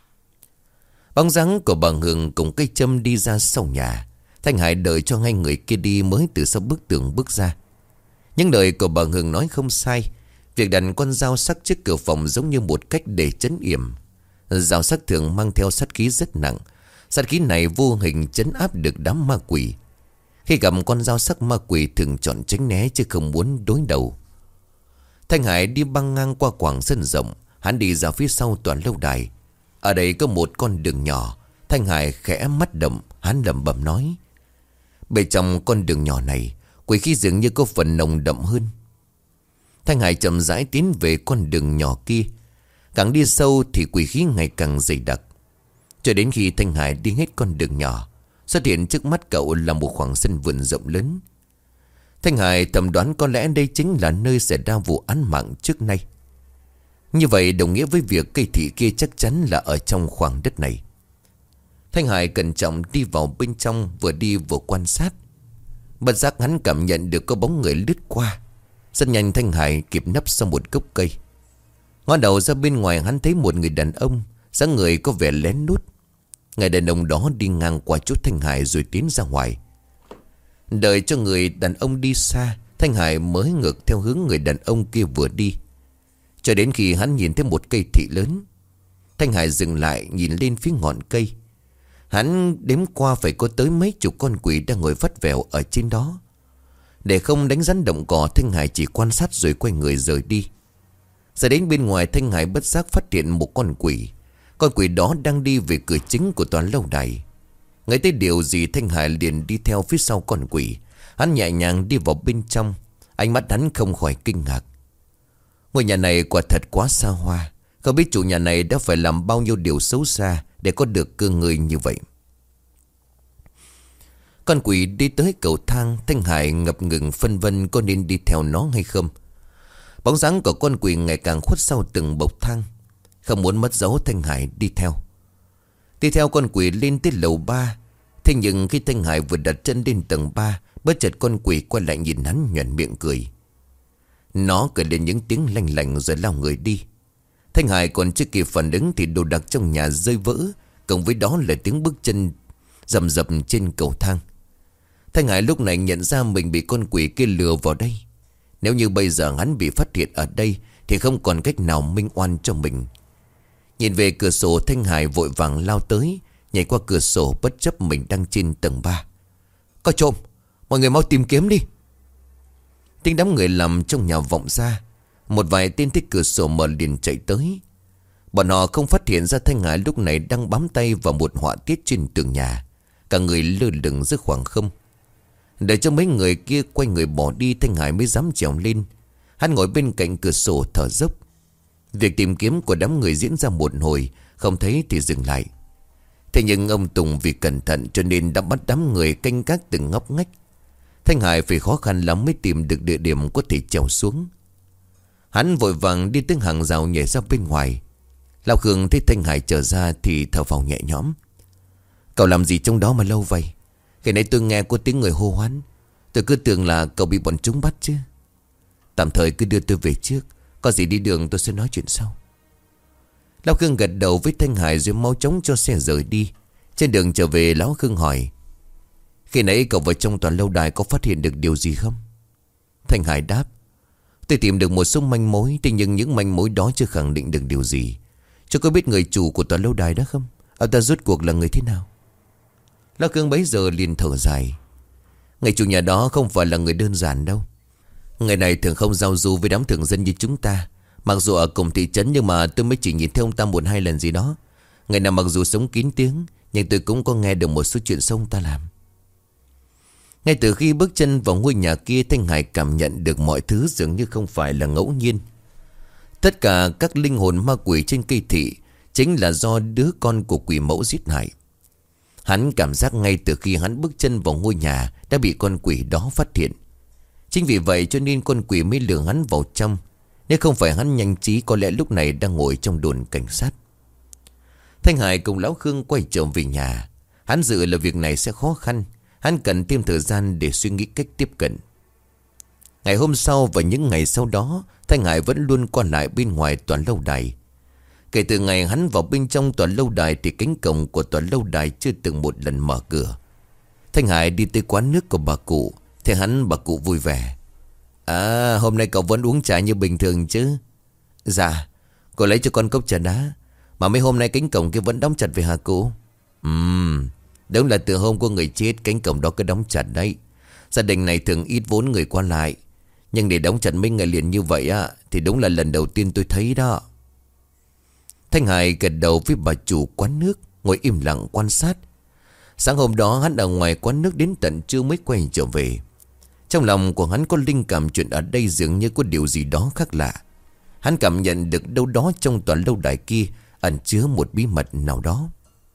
Bóng dáng của bà Hương cùng cây châm đi ra sau nhà. Thanh Hải đợi cho hai người kia đi mới từ sau bức tường bước ra. Những lời của bà Hương nói không sai. Việc đặt con dao sắc trước cửa phòng giống như một cách để trấn yểm. Dao sắc thường mang theo sát khí rất nặng. Sát khí này vô hình trấn áp được đám ma quỷ. Khi gặp con dao sắc, ma quỷ thường chọn tránh né chứ không muốn đối đầu. Thanh Hải đi băng ngang qua quảng sân rộng. Hắn đi ra phía sau tòa lâu đài. Ở đây có một con đường nhỏ. Thanh Hải khẽ mắt động. Hắn lẩm bẩm nói: bên trong con đường nhỏ này quỷ khí dường như có phần nồng đậm hơn. Thanh Hải chậm rãi tiến về con đường nhỏ kia. Càng đi sâu thì quỷ khí ngày càng dày đặc. Cho đến khi Thanh Hải đi hết con đường nhỏ, xuất hiện trước mắt cậu là một khoảng sân vườn rộng lớn. Thanh Hải thầm đoán có lẽ đây chính là nơi xảy ra vụ án mạng trước nay. Như vậy đồng nghĩa với việc cây thị kia chắc chắn là ở trong khoảng đất này. Thanh Hải cẩn trọng đi vào bên trong, vừa đi vừa quan sát. Bất giác hắn cảm nhận được có bóng người lướt qua. Rất nhanh Thanh Hải kịp nấp sau một gốc cây. Ngó đầu ra bên ngoài hắn thấy một người đàn ông, dáng người có vẻ lén lút. Người đàn ông đó đi ngang qua chỗ Thanh Hải rồi tiến ra ngoài. Đợi cho người đàn ông đi xa, Thanh Hải mới ngược theo hướng người đàn ông kia vừa đi. Cho đến khi hắn nhìn thấy một cây thị lớn, Thanh Hải dừng lại nhìn lên phía ngọn cây. Hắn đếm qua phải có tới mấy chục con quỷ đang ngồi vắt vẻo ở trên đó. Để không đánh rắn động cỏ, Thanh Hải chỉ quan sát rồi quay người rời đi. Ra đến bên ngoài, Thanh Hải bất giác phát hiện một con quỷ. Con quỷ đó đang đi về cửa chính của tòa lâu đài. Ngay tới điều gì, Thanh Hải liền đi theo phía sau con quỷ. Hắn nhẹ nhàng đi vào bên trong. Ánh mắt hắn không khỏi kinh ngạc. Ngôi nhà này quả thật quá xa hoa. Không biết chủ nhà này đã phải làm bao nhiêu điều xấu xa để có được cơ ngơi như vậy. Con quỷ đi tới cầu thang. Thanh Hải ngập ngừng phân vân có nên đi theo nó hay không. Bóng dáng của con quỷ ngày càng khuất sau từng bậc thang. Không muốn mất dấu, Thanh Hải đi theo. Đi theo con quỷ lên tới lầu ba. Thế nhưng khi Thanh Hải vừa đặt chân lên tầng ba, bất chợt con quỷ quay lại nhìn hắn nhoẻn miệng cười. Nó cười lên những tiếng lanh lảnh rồi lao người đi. Thanh Hải còn chưa kịp phản ứng thì đồ đạc trong nhà rơi vỡ, cộng với đó là tiếng bước chân rầm rập trên cầu thang. Thanh Hải lúc này nhận ra mình bị con quỷ kia lừa vào đây. Nếu như bây giờ hắn bị phát hiện ở đây thì không còn cách nào minh oan cho mình. Nhìn về cửa sổ, Thanh Hải vội vàng lao tới, nhảy qua cửa sổ bất chấp mình đang trên tầng ba. Có trộm, mọi người mau tìm kiếm đi. Tiếng đám người làm trong nhà vọng ra. Một vài tên thích cửa sổ mở liền chạy tới. Bọn họ không phát hiện ra Thanh Hải lúc này đang bám tay vào một họa tiết trên tường nhà. Cả người lơ lửng giữa khoảng không. Để cho mấy người kia quay người bỏ đi, Thanh Hải mới dám trèo lên. Hắn ngồi bên cạnh cửa sổ thở dốc. Việc tìm kiếm của đám người diễn ra một hồi, không thấy thì dừng lại. Thế nhưng ông Tùng vì cẩn thận cho nên đã bắt đám người canh gác từng ngóc ngách. Thanh Hải phải khó khăn lắm mới tìm được địa điểm có thể trèo xuống. Hắn vội vàng đi tới hàng rào nhảy ra bên ngoài. Lão Khương thấy Thanh Hải trở ra thì thở phào nhẹ nhõm. Cậu làm gì trong đó mà lâu vậy? Khi nãy tôi nghe có tiếng người hô hoán. Tôi cứ tưởng là cậu bị bọn chúng bắt chứ. Tạm thời cứ đưa tôi về trước. Có gì đi đường tôi sẽ nói chuyện sau. Lão Khương gật đầu với Thanh Hải rồi mau chóng cho xe rời đi. Trên đường trở về, Lão Khương hỏi: Khi nãy cậu vào trong tòa lâu đài có phát hiện được điều gì không? Thanh Hải đáp: Tôi tìm được một số manh mối. Thế nhưng những manh mối đó chưa khẳng định được điều gì. Cho có biết người chủ của tòa lâu đài đó không? Ông ta rốt cuộc là người thế nào? Lão Khương bấy giờ liền thở dài: Người chủ nhà đó không phải là người đơn giản đâu. Người này thường không giao du với đám thường dân như chúng ta. Mặc dù ở cùng thị trấn nhưng mà tôi mới chỉ nhìn thấy ông ta một hai lần gì đó. Người nào mặc dù sống kín tiếng, nhưng tôi cũng có nghe được một số chuyện xấu ông ta làm. Ngay từ khi bước chân vào ngôi nhà kia, Thanh Hải cảm nhận được mọi thứ dường như không phải là ngẫu nhiên. Tất cả các linh hồn ma quỷ trên cây thị chính là do đứa con của quỷ mẫu giết hại. Hắn cảm giác ngay từ khi hắn bước chân vào ngôi nhà đã bị con quỷ đó phát hiện. Chính vì vậy cho nên con quỷ mới lừa hắn vào trong. Nếu không phải hắn nhanh trí, có lẽ lúc này đang ngồi trong đồn cảnh sát. Thanh Hải cùng Lão Khương quay trở về nhà. Hắn dự là việc này sẽ khó khăn. Hắn cần thêm thời gian để suy nghĩ cách tiếp cận. Ngày hôm sau và những ngày sau đó, Thanh Hải vẫn luôn qua lại bên ngoài tòa lâu đài. Kể từ ngày hắn vào bên trong tòa lâu đài thì cánh cổng của tòa lâu đài chưa từng một lần mở cửa. Thanh Hải đi tới quán nước của bà cụ. Thế hắn bà cụ vui vẻ: À, hôm nay cậu vẫn uống trà như bình thường chứ? Dạ, cô lấy cho con cốc trà đá. Mà mấy hôm nay cánh cổng kia vẫn đóng chặt về hả cô? Ừm, đúng là từ hôm có người chết cánh cổng đó cứ đóng chặt đấy. Gia đình này thường ít vốn người qua lại. Nhưng để đóng chặt mấy ngày liền như vậy á thì đúng là lần đầu tiên tôi thấy đó. Thanh Hải gật đầu với bà chủ quán nước, ngồi im lặng quan sát. Sáng hôm đó hắn ở ngoài quán nước đến tận trưa mới quay trở về. Trong lòng của hắn có linh cảm chuyện ở đây dường như có điều gì đó khác lạ. Hắn cảm nhận được đâu đó trong tòa lâu đài kia ẩn chứa một bí mật nào đó.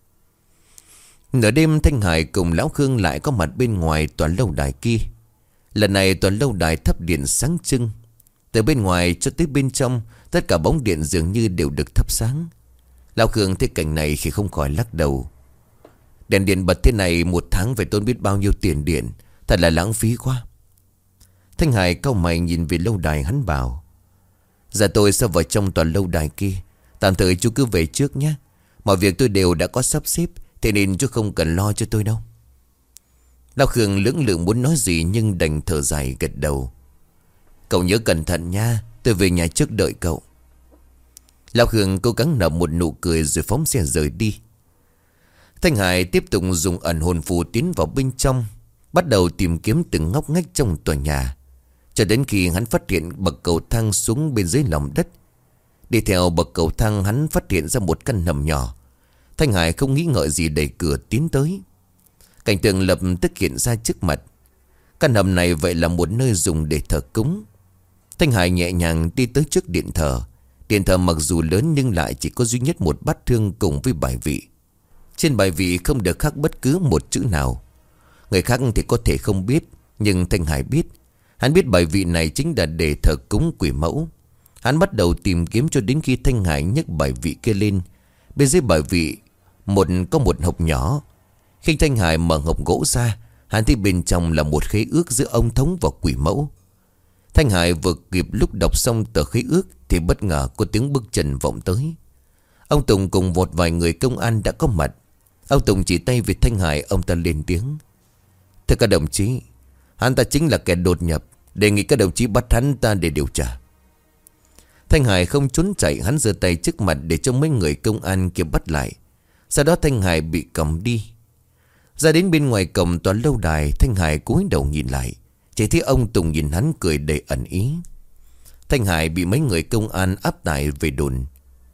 Nửa đêm, Thanh Hải cùng Lão Khương lại có mặt bên ngoài tòa lâu đài kia. Lần này tòa lâu đài thắp điện sáng trưng. Từ bên ngoài cho tới bên trong, tất cả bóng điện dường như đều được thắp sáng. Lão Khương thấy cảnh này thì không khỏi lắc đầu. Đèn điện bật thế này một tháng phải tốn biết bao nhiêu tiền điện. Thật là lãng phí quá. Thanh Hải cau mày nhìn về lâu đài, hắn bảo: Dạ tôi sẽ vào trong tòa lâu đài kia. Tạm thời chú cứ về trước nhé. Mọi việc tôi đều đã có sắp xếp, thế nên chú không cần lo cho tôi đâu. Lão Khương lưỡng lự muốn nói gì nhưng đành thở dài gật đầu. Cậu nhớ cẩn thận nha, tôi về nhà trước đợi cậu. Lão Khương cố gắng nở một nụ cười rồi phóng xe rời đi. Thanh Hải tiếp tục dùng ẩn hồn phù tiến vào bên trong, bắt đầu tìm kiếm từng ngóc ngách trong tòa nhà, cho đến khi hắn phát hiện bậc cầu thang xuống bên dưới lòng đất. Đi theo bậc cầu thang, hắn phát hiện ra một căn hầm nhỏ. Thanh Hải không nghĩ ngợi gì đẩy cửa tiến tới. Cảnh tượng lập tức hiện ra trước mặt. Căn hầm này vậy là một nơi dùng để thờ cúng. Thanh Hải nhẹ nhàng đi tới trước điện thờ. Điện thờ mặc dù lớn nhưng lại chỉ có duy nhất một bát hương cùng với bài vị. Trên bài vị không được khắc bất cứ một chữ nào. Người khác thì có thể không biết, nhưng Thanh Hải biết. Hắn biết bài vị này chính là để thờ cúng quỷ mẫu. Hắn bắt đầu tìm kiếm cho đến khi Thanh Hải nhấc bài vị kia lên. Bên dưới bài vị một có một hộp nhỏ. Khi Thanh Hải mở hộp gỗ ra, hắn thấy bên trong là một khế ước giữa ông thống và quỷ mẫu. Thanh Hải vừa kịp lúc đọc xong tờ khế ước thì bất ngờ có tiếng bước chân vọng tới. Ông Tùng cùng một vài người công an đã có mặt. Ông Tùng chỉ tay về Thanh Hải, ông ta lên tiếng: Thưa các đồng chí, hắn ta chính là kẻ đột nhập, đề nghị các đồng chí bắt hắn ta để điều tra. Thanh Hải không trốn chạy, hắn giơ tay trước mặt để cho mấy người công an kia bắt lại. Sau đó Thanh Hải bị cầm đi. Ra đến bên ngoài cổng tòa lâu đài, Thanh Hải cúi đầu nhìn lại, chỉ thấy ông Tùng nhìn hắn cười đầy ẩn ý. Thanh Hải bị mấy người công an áp tải về đồn.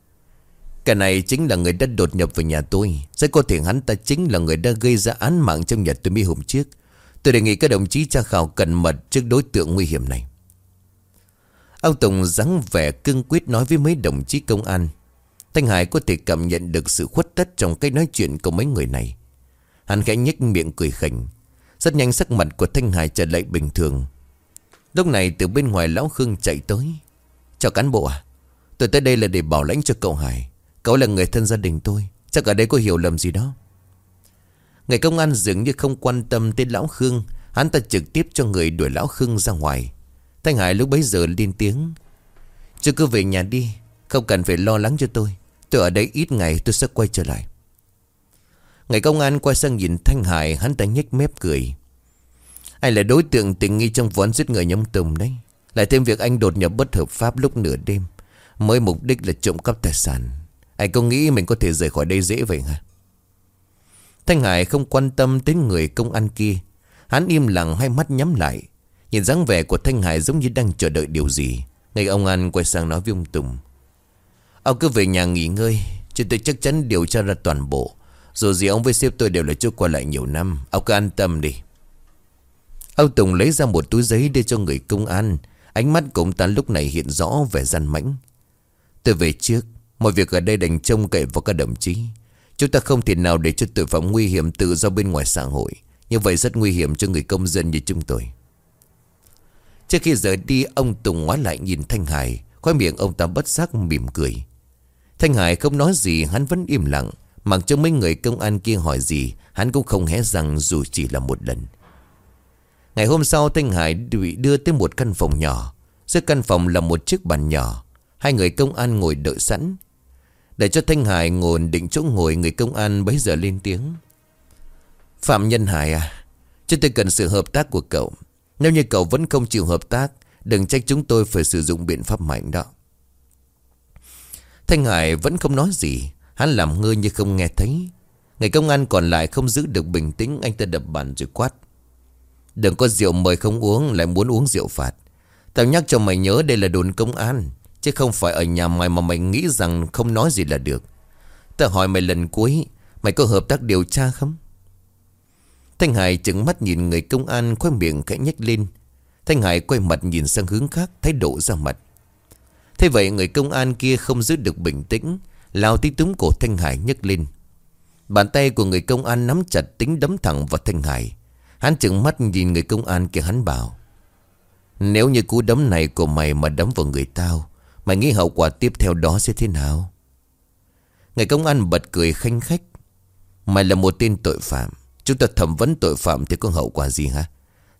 Cái này chính là người đã đột nhập vào nhà tôi. Rất có thể hắn ta chính là người đã gây ra án mạng trong nhà tôi mấy hôm trước. Tôi đề nghị các đồng chí tra khảo cẩn mật trước đối tượng nguy hiểm này. Ông Tùng dáng vẻ cương quyết nói với mấy đồng chí công an. Thanh Hải có thể cảm nhận được sự khuất tất trong cách nói chuyện của mấy người này. Hắn khẽ nhếch miệng cười khỉnh. Rất nhanh sắc mặt của Thanh Hải trở lại bình thường. Lúc này từ bên ngoài lão Khương chạy tới. Chào cán bộ à, tôi tới đây là để bảo lãnh cho cậu Hải. Cậu là người thân gia đình tôi, chắc ở đây có hiểu lầm gì đó. Người công an dường như không quan tâm tới lão Khương. Hắn ta trực tiếp cho người đuổi lão Khương ra ngoài. Thanh Hải lúc bấy giờ lên tiếng: Chứ cứ về nhà đi, không cần phải lo lắng cho tôi. Tôi ở đây ít ngày tôi sẽ quay trở lại. Người công an quay sang nhìn Thanh Hải, hắn ta nhếch mép cười: Anh là đối tượng tình nghi trong vụ án giết người nhóm Tùng đấy. Lại thêm việc anh đột nhập bất hợp pháp lúc nửa đêm, mới mục đích là trộm cắp tài sản. Anh có nghĩ mình có thể rời khỏi đây dễ vậy hả? Thanh Hải không quan tâm đến người công an kia. Hắn im lặng, hai mắt nhắm lại. Nhìn dáng vẻ của Thanh Hải giống như đang chờ đợi điều gì. Người công an quay sang nói với ông Tùng: Ông cứ về nhà nghỉ ngơi, chứ tôi chắc chắn điều tra ra toàn bộ. Dù gì ông với sếp tôi đều là chỗ qua lại nhiều năm. Ông cứ an tâm đi. Ông Tùng lấy ra một túi giấy đưa cho người công an. Ánh mắt của ông ta lúc này hiện rõ vẻ gian mãnh. Tôi về trước, mọi việc ở đây đành trông cậy vào các đồng chí. Chúng ta không thể nào để cho tội phạm nguy hiểm tự do bên ngoài xã hội. Như vậy rất nguy hiểm cho người công dân như chúng tôi. Trước khi rời đi, ông Tùng ngoái lại nhìn Thanh Hải. Khóe miệng ông ta bất giác mỉm cười. Thanh Hải không nói gì, hắn vẫn im lặng. Mặc cho mấy người công an kia hỏi gì, hắn cũng không hé răng dù chỉ là một lần. Ngày hôm sau, Thanh Hải bị đưa tới một căn phòng nhỏ. Giữa căn phòng là một chiếc bàn nhỏ. Hai người công an ngồi đợi sẵn. Để cho Thanh Hải ngồi định chỗ ngồi, người công an bấy giờ lên tiếng: Phạm Nhân Hải à, chúng tôi cần sự hợp tác của cậu. Nếu như cậu vẫn không chịu hợp tác, đừng trách chúng tôi phải sử dụng biện pháp mạnh đó. Thanh Hải vẫn không nói gì. Hắn làm ngơ như không nghe thấy. Người công an còn lại không giữ được bình tĩnh. Anh ta đập bàn rồi quát: Đừng có rượu mời không uống, lại muốn uống rượu phạt. Tao nhắc cho mày nhớ đây là đồn công an, chứ không phải ở nhà mày mà mày nghĩ rằng không nói gì là được. Tao hỏi mày lần cuối, mày có hợp tác điều tra không? Thanh Hải trừng mắt nhìn người công an, khóe miệng khẽ nhếch lên. Thanh Hải quay mặt nhìn sang hướng khác, thái độ ra mặt. Thế vậy người công an kia không giữ được bình tĩnh, lao tí túm cổ Thanh Hải nhấc lên. Bàn tay của người công an nắm chặt, tính đấm thẳng vào Thanh Hải. Hắn trừng mắt nhìn người công an kia, hắn bảo: Nếu như cú đấm này của mày mà đấm vào người tao, mày nghĩ hậu quả tiếp theo đó sẽ thế nào? Người công an bật cười khanh khách: Mày là một tên tội phạm, chúng ta thẩm vấn tội phạm thì có hậu quả gì hả?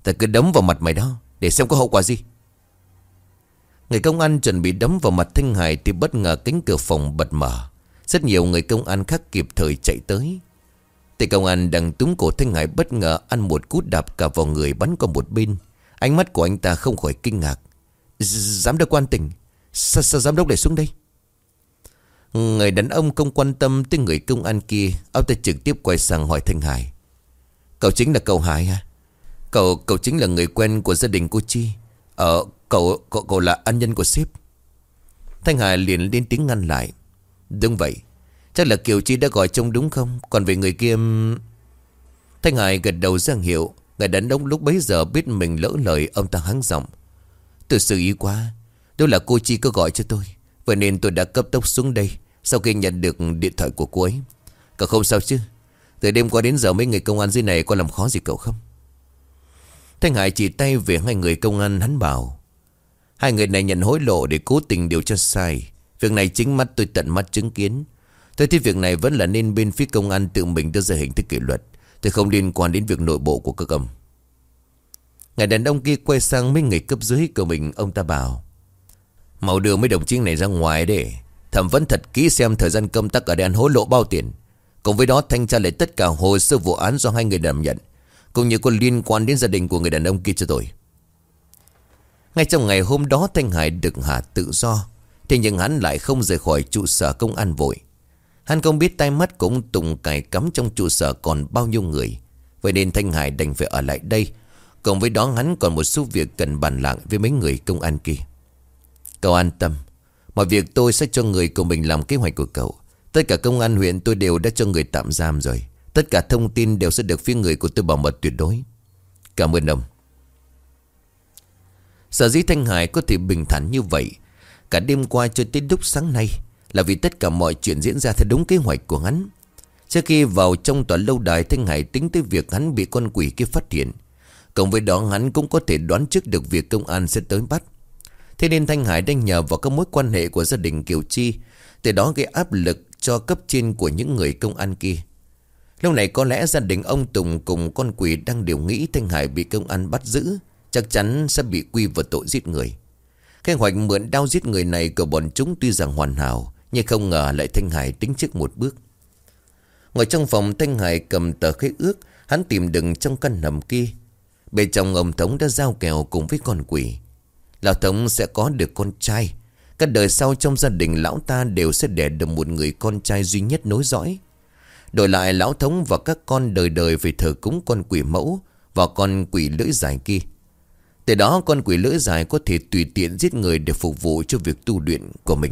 Ta cứ đấm vào mặt mày đó, để xem có hậu quả gì. Người công an chuẩn bị đấm vào mặt Thanh Hải thì bất ngờ cánh cửa phòng bật mở. Rất nhiều người công an khác kịp thời chạy tới. Tên công an đang túm cổ Thanh Hải bất ngờ ăn một cú đạp cả vào người, bắn qua một bên. Ánh mắt của anh ta không khỏi kinh ngạc. Giám đốc quan tỉnh, sao, sao giám đốc lại xuống đây? Người đàn ông không quan tâm tới người công an kia. Ông ta trực tiếp quay sang hỏi Thanh Hải. Cậu chính là cậu Hải à? Cậu cậu chính là người quen của gia đình cô Chi. Ờ cậu, cậu, cậu là ân nhân của sếp. Thanh Hải liền lên tiếng ngăn lại. Đúng vậy, chắc là Kiều Chi đã gọi trông đúng không? Còn về người kia... Thanh Hải gật đầu ra hiệu. Người đàn ông lúc bấy giờ biết mình lỡ lời. Ông ta hắng giọng. Tôi xử ý quá. Đó là cô Chi có gọi cho tôi, vậy nên tôi đã cấp tốc xuống đây sau khi nhận được điện thoại của cô ấy. Cậu không sao chứ? Từ đêm qua đến giờ mấy người công an dưới này có làm khó gì cậu không? Thanh Hải chỉ tay về hai người công an, hắn bảo. Hai người này nhận hối lộ để cố tình điều tra sai. Việc này chính mắt tôi tận mắt chứng kiến. Tôi thấy việc này vẫn là nên bên phía công an tự mình đưa ra hình thức kỷ luật. Tôi không liên quan đến việc nội bộ của các ông. Người đàn ông kia quay sang mấy người cấp dưới của mình. Ông ta bảo. Mau đưa mấy đồng chí này ra ngoài để thẩm vấn thật kỹ xem thời gian công tác ở đây ăn hối lộ bao tiền. Cùng với đó thanh tra lại tất cả hồ sơ vụ án do hai người đảm nhận, cũng như có liên quan đến gia đình của người đàn ông kia cho tôi. Ngay trong ngày hôm đó Thanh Hải được hạ tự do. Thế nhưng hắn lại không rời khỏi trụ sở công an vội. Hắn không biết tai mắt cũng tùng cài cắm trong trụ sở còn bao nhiêu người. Vậy nên Thanh Hải đành phải ở lại đây. Cùng với đó hắn còn một số việc cần bàn lại với mấy người công an kia. Cậu an tâm, mọi việc tôi sẽ cho người của mình làm kế hoạch của cậu. Tất cả công an huyện tôi đều đã cho người tạm giam rồi. Tất cả thông tin đều sẽ được phía người của tôi bảo mật tuyệt đối. Cảm ơn ông. Sở dĩ Thanh Hải có thể bình thản như vậy cả đêm qua cho tới lúc sáng nay là vì tất cả mọi chuyện diễn ra theo đúng kế hoạch của hắn. Trước khi vào trong tòa lâu đài, Thanh Hải tính tới việc hắn bị con quỷ kia phát hiện. Cộng với đó hắn cũng có thể đoán trước được việc công an sẽ tới bắt. Thế nên Thanh Hải đang nhờ vào các mối quan hệ của gia đình Kiều Chi, từ đó gây áp lực cho cấp trên của những người công an kia. Lúc này có lẽ gia đình ông Tùng cùng con quỷ đang đều nghĩ Thanh Hải bị công an bắt giữ, chắc chắn sẽ bị quy vào tội giết người. Kế hoạch mượn đao giết người này của bọn chúng tuy rằng hoàn hảo, nhưng không ngờ lại Thanh Hải tính trước một bước. Ngồi trong phòng, Thanh Hải cầm tờ khế ước hắn tìm đựng trong căn hầm kia. Bên trong ông Thống đã giao kèo cùng với con quỷ. Lão Thống sẽ có được con trai. Các đời sau trong gia đình lão ta đều sẽ đẻ được một người con trai duy nhất nối dõi. Đổi lại lão Thống và các con đời đời phải thờ cúng con quỷ mẫu và con quỷ lưỡi dài kia. Từ đó con quỷ lưỡi dài có thể tùy tiện giết người để phục vụ cho việc tu luyện của mình.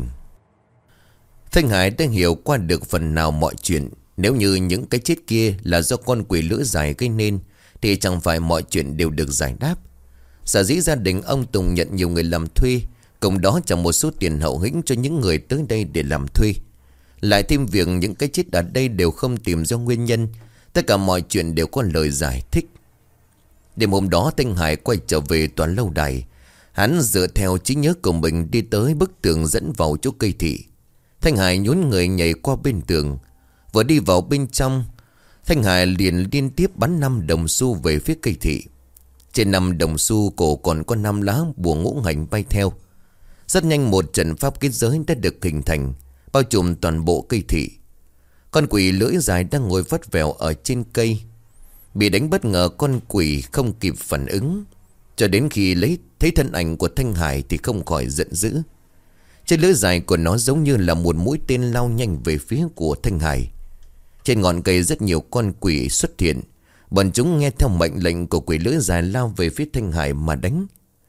Thanh Hải đã hiểu qua được phần nào mọi chuyện. Nếu như những cái chết kia là do con quỷ lưỡi dài gây nên thì chẳng phải mọi chuyện đều được giải đáp. Sở dĩ gia đình ông Tùng nhận nhiều người làm thuê, cùng đó trả một số tiền hậu hĩnh cho những người tới đây để làm thuê. Lại thêm việc những cái chết ở đây đều không tìm ra nguyên nhân. Tất cả mọi chuyện đều có lời giải thích. Đêm hôm đó Thanh Hải quay trở về tòa lâu đài. Hắn dựa theo trí nhớ của mình đi tới bức tường dẫn vào chỗ cây thị. Thanh Hải nhún người nhảy qua bên tường. Vừa đi vào bên trong, Thanh Hải liền liên tiếp bắn năm đồng xu về phía cây thị. Trên năm đồng xu cổ còn có năm lá bùa ngũ hành bay theo. Rất nhanh một trận pháp kết giới đã được hình thành, bao trùm toàn bộ cây thị. Con quỷ lưỡi dài đang ngồi vắt vẻo ở trên cây. Bị đánh bất ngờ, con quỷ không kịp phản ứng. Cho đến khi lấy thấy thân ảnh của Thanh Hải thì không khỏi giận dữ. Trên lưỡi dài của nó giống như là một mũi tên lao nhanh về phía của Thanh Hải. Trên ngọn cây rất nhiều con quỷ xuất hiện. Bọn chúng nghe theo mệnh lệnh của quỷ lưỡi dài lao về phía Thanh Hải mà đánh.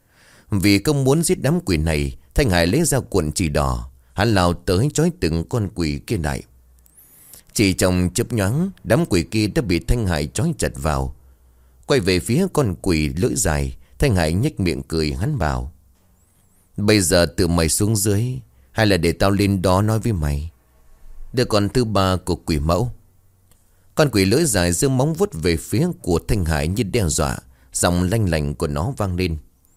Vì không muốn giết đám quỷ này, Thanh Hải lấy ra cuộn chỉ đỏ. Hắn lao tới trói từng con quỷ kia lại. Chỉ trong chớp nhoáng, đám quỷ kia đã bị Thanh Hải trói chặt vào. Quay về phía con quỷ lưỡi dài, Thanh Hải nhếch miệng cười, hắn bảo: Bây giờ tự mày xuống dưới, hay là để tao lên đó nói với mày? Đứa con thứ ba của quỷ mẫu. Con quỷ lưỡi dài giơ móng vuốt về phía của Thanh Hải như đe dọa. Giọng lanh lành của nó vang lên: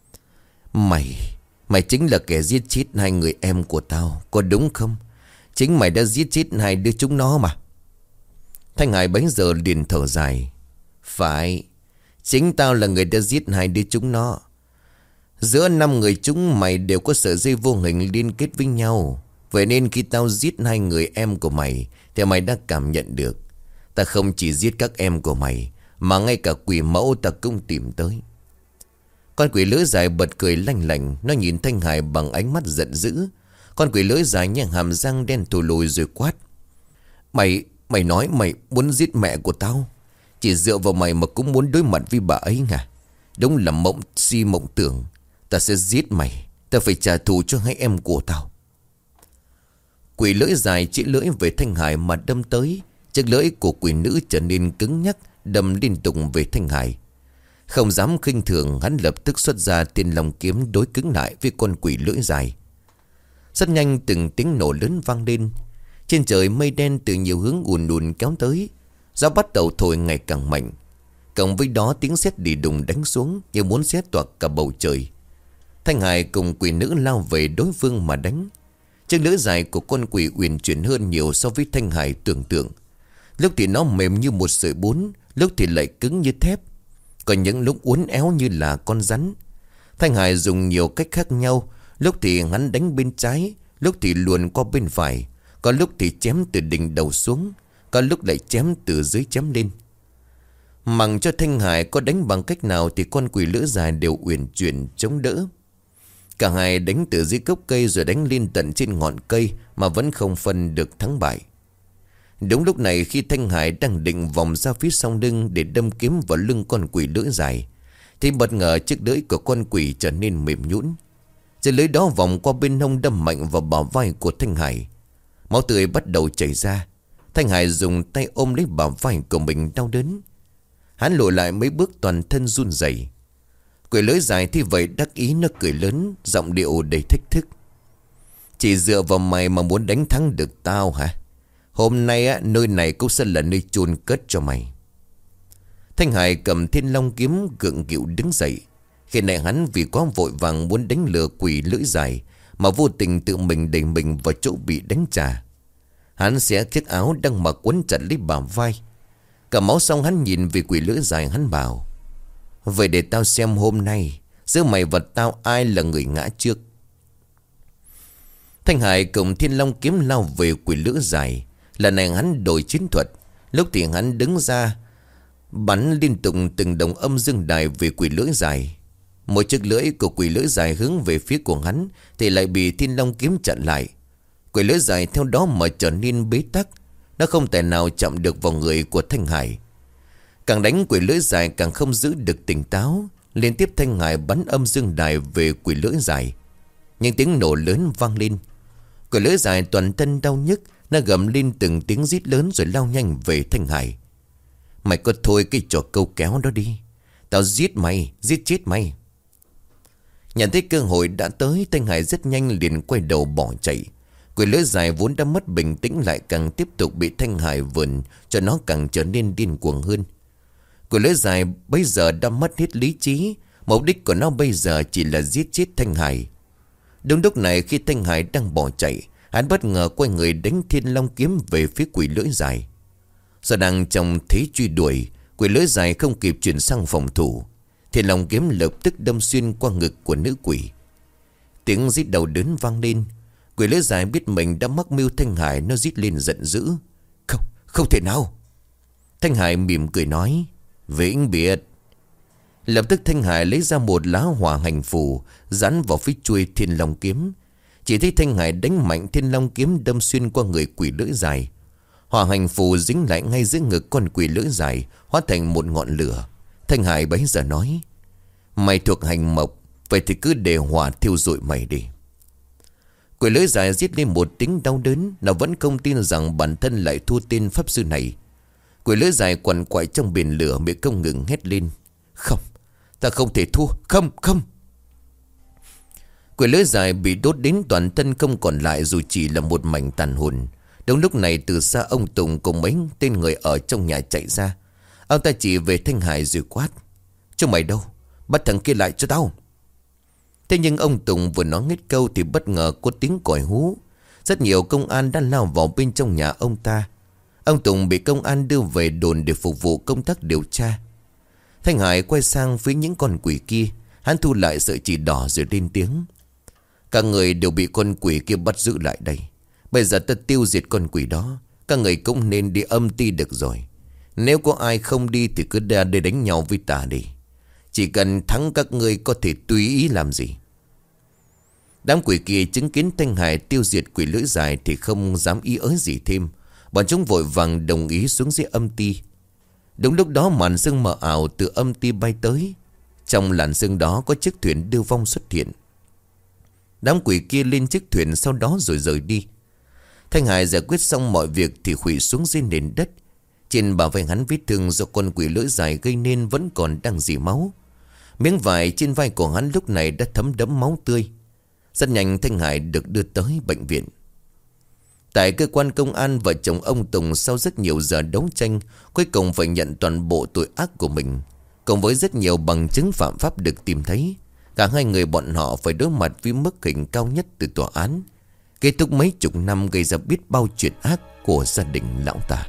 Mày, mày chính là kẻ giết chết hai người em của tao, có đúng không? Chính mày đã giết chết hai đứa chúng nó mà. Thanh Hải bấy giờ liền thở dài: Phải, Chính tao là người đã giết hai đứa chúng nó. Giữa năm người chúng mày đều có sợi dây vô hình liên kết với nhau. Vậy nên khi tao giết hai người em của mày thì mày đã cảm nhận được. Ta không chỉ giết các em của mày, mà ngay cả quỷ mẫu ta cũng tìm tới. Con quỷ lưỡi dài bật cười lanh lành. Nó nhìn Thanh Hải bằng ánh mắt giận dữ. Con quỷ lưỡi dài nhếch hàm răng đen thù lùi rồi quát: Mày, mày nói mày muốn giết mẹ của tao? Chỉ dựa vào mày mà cũng muốn đối mặt với bà ấy à? Đúng là mộng si mộng tưởng. Ta sẽ giết mày. Ta phải trả thù cho hai em của tao. Quỷ lưỡi dài chỉ lưỡi về Thanh Hải mà đâm tới. Chiếc lưỡi của quỷ nữ trở nên cứng nhắc, đâm liên tục về Thanh Hải. Không dám khinh thường, hắn lập tức xuất ra Thiên Long kiếm đối cứng lại với con quỷ lưỡi dài. Rất nhanh từng tiếng nổ lớn vang lên. Trên trời mây đen từ nhiều hướng ùn ùn kéo tới. Gió bắt đầu thổi ngày càng mạnh. Cộng với đó tiếng sét đi đùng đánh xuống như muốn xé toạc cả bầu trời. Thanh Hải cùng quỷ nữ lao về đối phương mà đánh. Chiếc lưỡi dài của con quỷ uyển chuyển hơn nhiều so với Thanh Hải tưởng tượng. Lúc thì nó mềm như một sợi bún, lúc thì lại cứng như thép, còn những lúc uốn éo như là con rắn. Thanh Hải dùng nhiều cách khác nhau. Lúc thì hắn đánh bên trái, lúc thì luồn qua bên phải, có lúc thì chém từ đỉnh đầu xuống, có lúc lại chém từ dưới chém lên. Mặc cho Thanh Hải có đánh bằng cách nào thì con quỷ lưỡi dài đều uyển chuyển chống đỡ. Cả hai đánh từ dưới gốc cây rồi đánh lên tận trên ngọn cây mà vẫn không phân được thắng bại. Đúng lúc này khi Thanh Hải đang định vòng ra phía sau lưng để đâm kiếm vào lưng con quỷ lưỡi dài, thì bất ngờ chiếc lưỡi của con quỷ trở nên mềm nhũn. Chiếc lưỡi đó vòng qua bên hông đâm mạnh vào bả vai của Thanh Hải. Máu tươi bắt đầu chảy ra. Thanh Hải dùng tay ôm lấy bả vai của mình đau đớn. Hắn lùi lại mấy bước toàn thân run rẩy. Quỷ lưỡi dài thì vậy đắc ý nó cười lớn, giọng điệu đầy thách thức: Chỉ dựa vào mày mà muốn đánh thắng được tao hả? Hôm nay á, nơi này cũng sẽ là nơi chôn cất cho mày. Thanh Hải cầm Thiên Long kiếm gượng gịu đứng dậy. Khi này hắn vì quá vội vàng muốn đánh lừa quỷ lưỡi dài mà vô tình tự mình đẩy mình vào chỗ bị đánh trả. Hắn xé chiếc áo đang mặc quấn chặt lấy bả vai. Cả máu xong hắn nhìn về quỷ lưỡi dài, hắn bảo: Vậy để tao xem hôm nay giữa mày và tao ai là người ngã trước. Thanh Hải cùng Thiên Long kiếm lao về quỷ lưỡi dài. Lần này hắn đổi chiến thuật. Lúc thì hắn đứng ra bắn liên tục từng đồng âm dương đài về quỷ lưỡi dài. Một chiếc lưỡi của quỷ lưỡi dài hướng về phía của hắn thì lại bị Thiên Long kiếm chặn lại. Quỷ lưỡi dài theo đó mà trở nên bế tắc. Nó không thể nào chạm được vào người của Thanh Hải. Càng đánh quỷ lưỡi dài càng không giữ được tỉnh táo. Liên tiếp Thanh Hải bắn âm dương đài về quỷ lưỡi dài. Những tiếng nổ lớn vang lên. Quỷ lưỡi dài toàn thân đau nhức. Nó gầm lên từng tiếng rít lớn rồi lao nhanh về Thanh Hải. Mày có thôi cái trò câu kéo đó đi. Tao giết mày, giết chết mày. Nhận thấy cơ hội đã tới, Thanh Hải rất nhanh liền quay đầu bỏ chạy. Quỷ lưỡi dài vốn đã mất bình tĩnh lại càng tiếp tục bị Thanh Hải vườn, cho nó càng trở nên điên cuồng hơn. Quỷ lưỡi dài bây giờ đã mất hết lý trí. Mục đích của nó bây giờ chỉ là giết chết Thanh Hải. Đúng lúc này khi Thanh Hải đang bỏ chạy, hắn bất ngờ quay người đánh Thiên Long kiếm về phía quỷ lưỡi dài. Do đang trong thế truy đuổi, quỷ lưỡi dài không kịp chuyển sang phòng thủ. Thiên Long kiếm lập tức đâm xuyên qua ngực của nữ quỷ. Tiếng rít đầu đớn vang lên. Quỷ lưỡi dài biết mình đã mắc mưu Thanh Hải, nó rít lên giận dữ: Không, không thể nào. Thanh Hải mỉm cười nói: Vĩnh biệt. Lập tức Thanh Hải lấy ra một lá hỏa hành phù dán vào phía chuôi Thiên Long kiếm. Chỉ thấy Thanh Hải đánh mạnh Thiên Long kiếm đâm xuyên qua người quỷ lưỡi dài. Hỏa hành phù dính lại ngay giữa ngực con quỷ lưỡi dài, hóa thành một ngọn lửa. Thanh Hải bấy giờ nói: Mày thuộc hành mộc, vậy thì cứ để hỏa thiêu rụi mày đi. Quỷ lưỡi dài giết lên một tiếng đau đớn. Nó vẫn không tin rằng bản thân lại thua tên pháp sư này. Quỷ lưỡi dài quằn quại trong biển lửa, miệng không ngừng hét lên: Không, ta không thể thua, không, không. Quỷ lưỡi dài bị đốt đến toàn thân không còn lại, dù chỉ là một mảnh tàn hồn. Đúng lúc này từ xa ông Tùng cùng mấy tên người ở trong nhà chạy ra. Ông ta chỉ về Thanh Hải rồi quát: Chúng mày đâu? Bắt thằng kia lại cho tao. Thế nhưng ông Tùng vừa nói hết câu thì bất ngờ có tiếng còi hú. Rất nhiều công an đã lao vào bên trong nhà ông ta. Ông Tùng bị công an đưa về đồn để phục vụ công tác điều tra. Thanh Hải quay sang phía những con quỷ kia. Hắn thu lại sợi chỉ đỏ rồi lên tiếng. Các người đều bị con quỷ kia bắt giữ lại đây. Bây giờ ta tiêu diệt con quỷ đó. Các người cũng nên đi âm ti được rồi. Nếu có ai không đi thì cứ ra đây đánh nhau với ta đi. Chỉ cần thắng các ngươi có thể tùy ý làm gì. Đám quỷ kia chứng kiến Thanh Hải tiêu diệt quỷ lưỡi dài thì không dám ý ới gì thêm. Bọn chúng vội vàng đồng ý xuống dưới âm ti. Đúng lúc đó màn sương mờ ảo từ âm ti bay tới. Trong làn sương đó có chiếc thuyền đưa vong xuất hiện. Đám quỷ kia lên chiếc thuyền sau đó rồi rời đi. Thanh Hải giải quyết xong mọi việc thì khuỵu xuống dưới nền đất. Trên bả vai hắn vết thương do con quỷ lưỡi dài gây nên vẫn còn đang rỉ máu. Miếng vải trên vai của hắn lúc này đã thấm đẫm máu tươi. Rất nhanh Thanh Hải được đưa tới bệnh viện. Tại cơ quan công an, vợ chồng ông Tùng sau rất nhiều giờ đấu tranh cuối cùng phải nhận toàn bộ tội ác của mình. Cùng với rất nhiều bằng chứng phạm pháp được tìm thấy, cả hai người bọn họ phải đối mặt với mức hình cao nhất từ tòa án, kết thúc mấy chục năm gây ra biết bao chuyện ác của gia đình lão ta.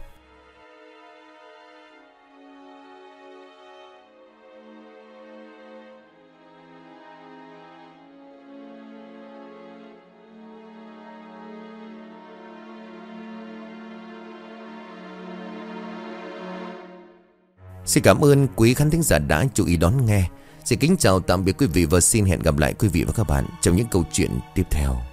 Xin cảm ơn quý khán thính giả đã chú ý đón nghe. Xin kính chào tạm biệt quý vị và xin hẹn gặp lại quý vị và các bạn trong những câu chuyện tiếp theo.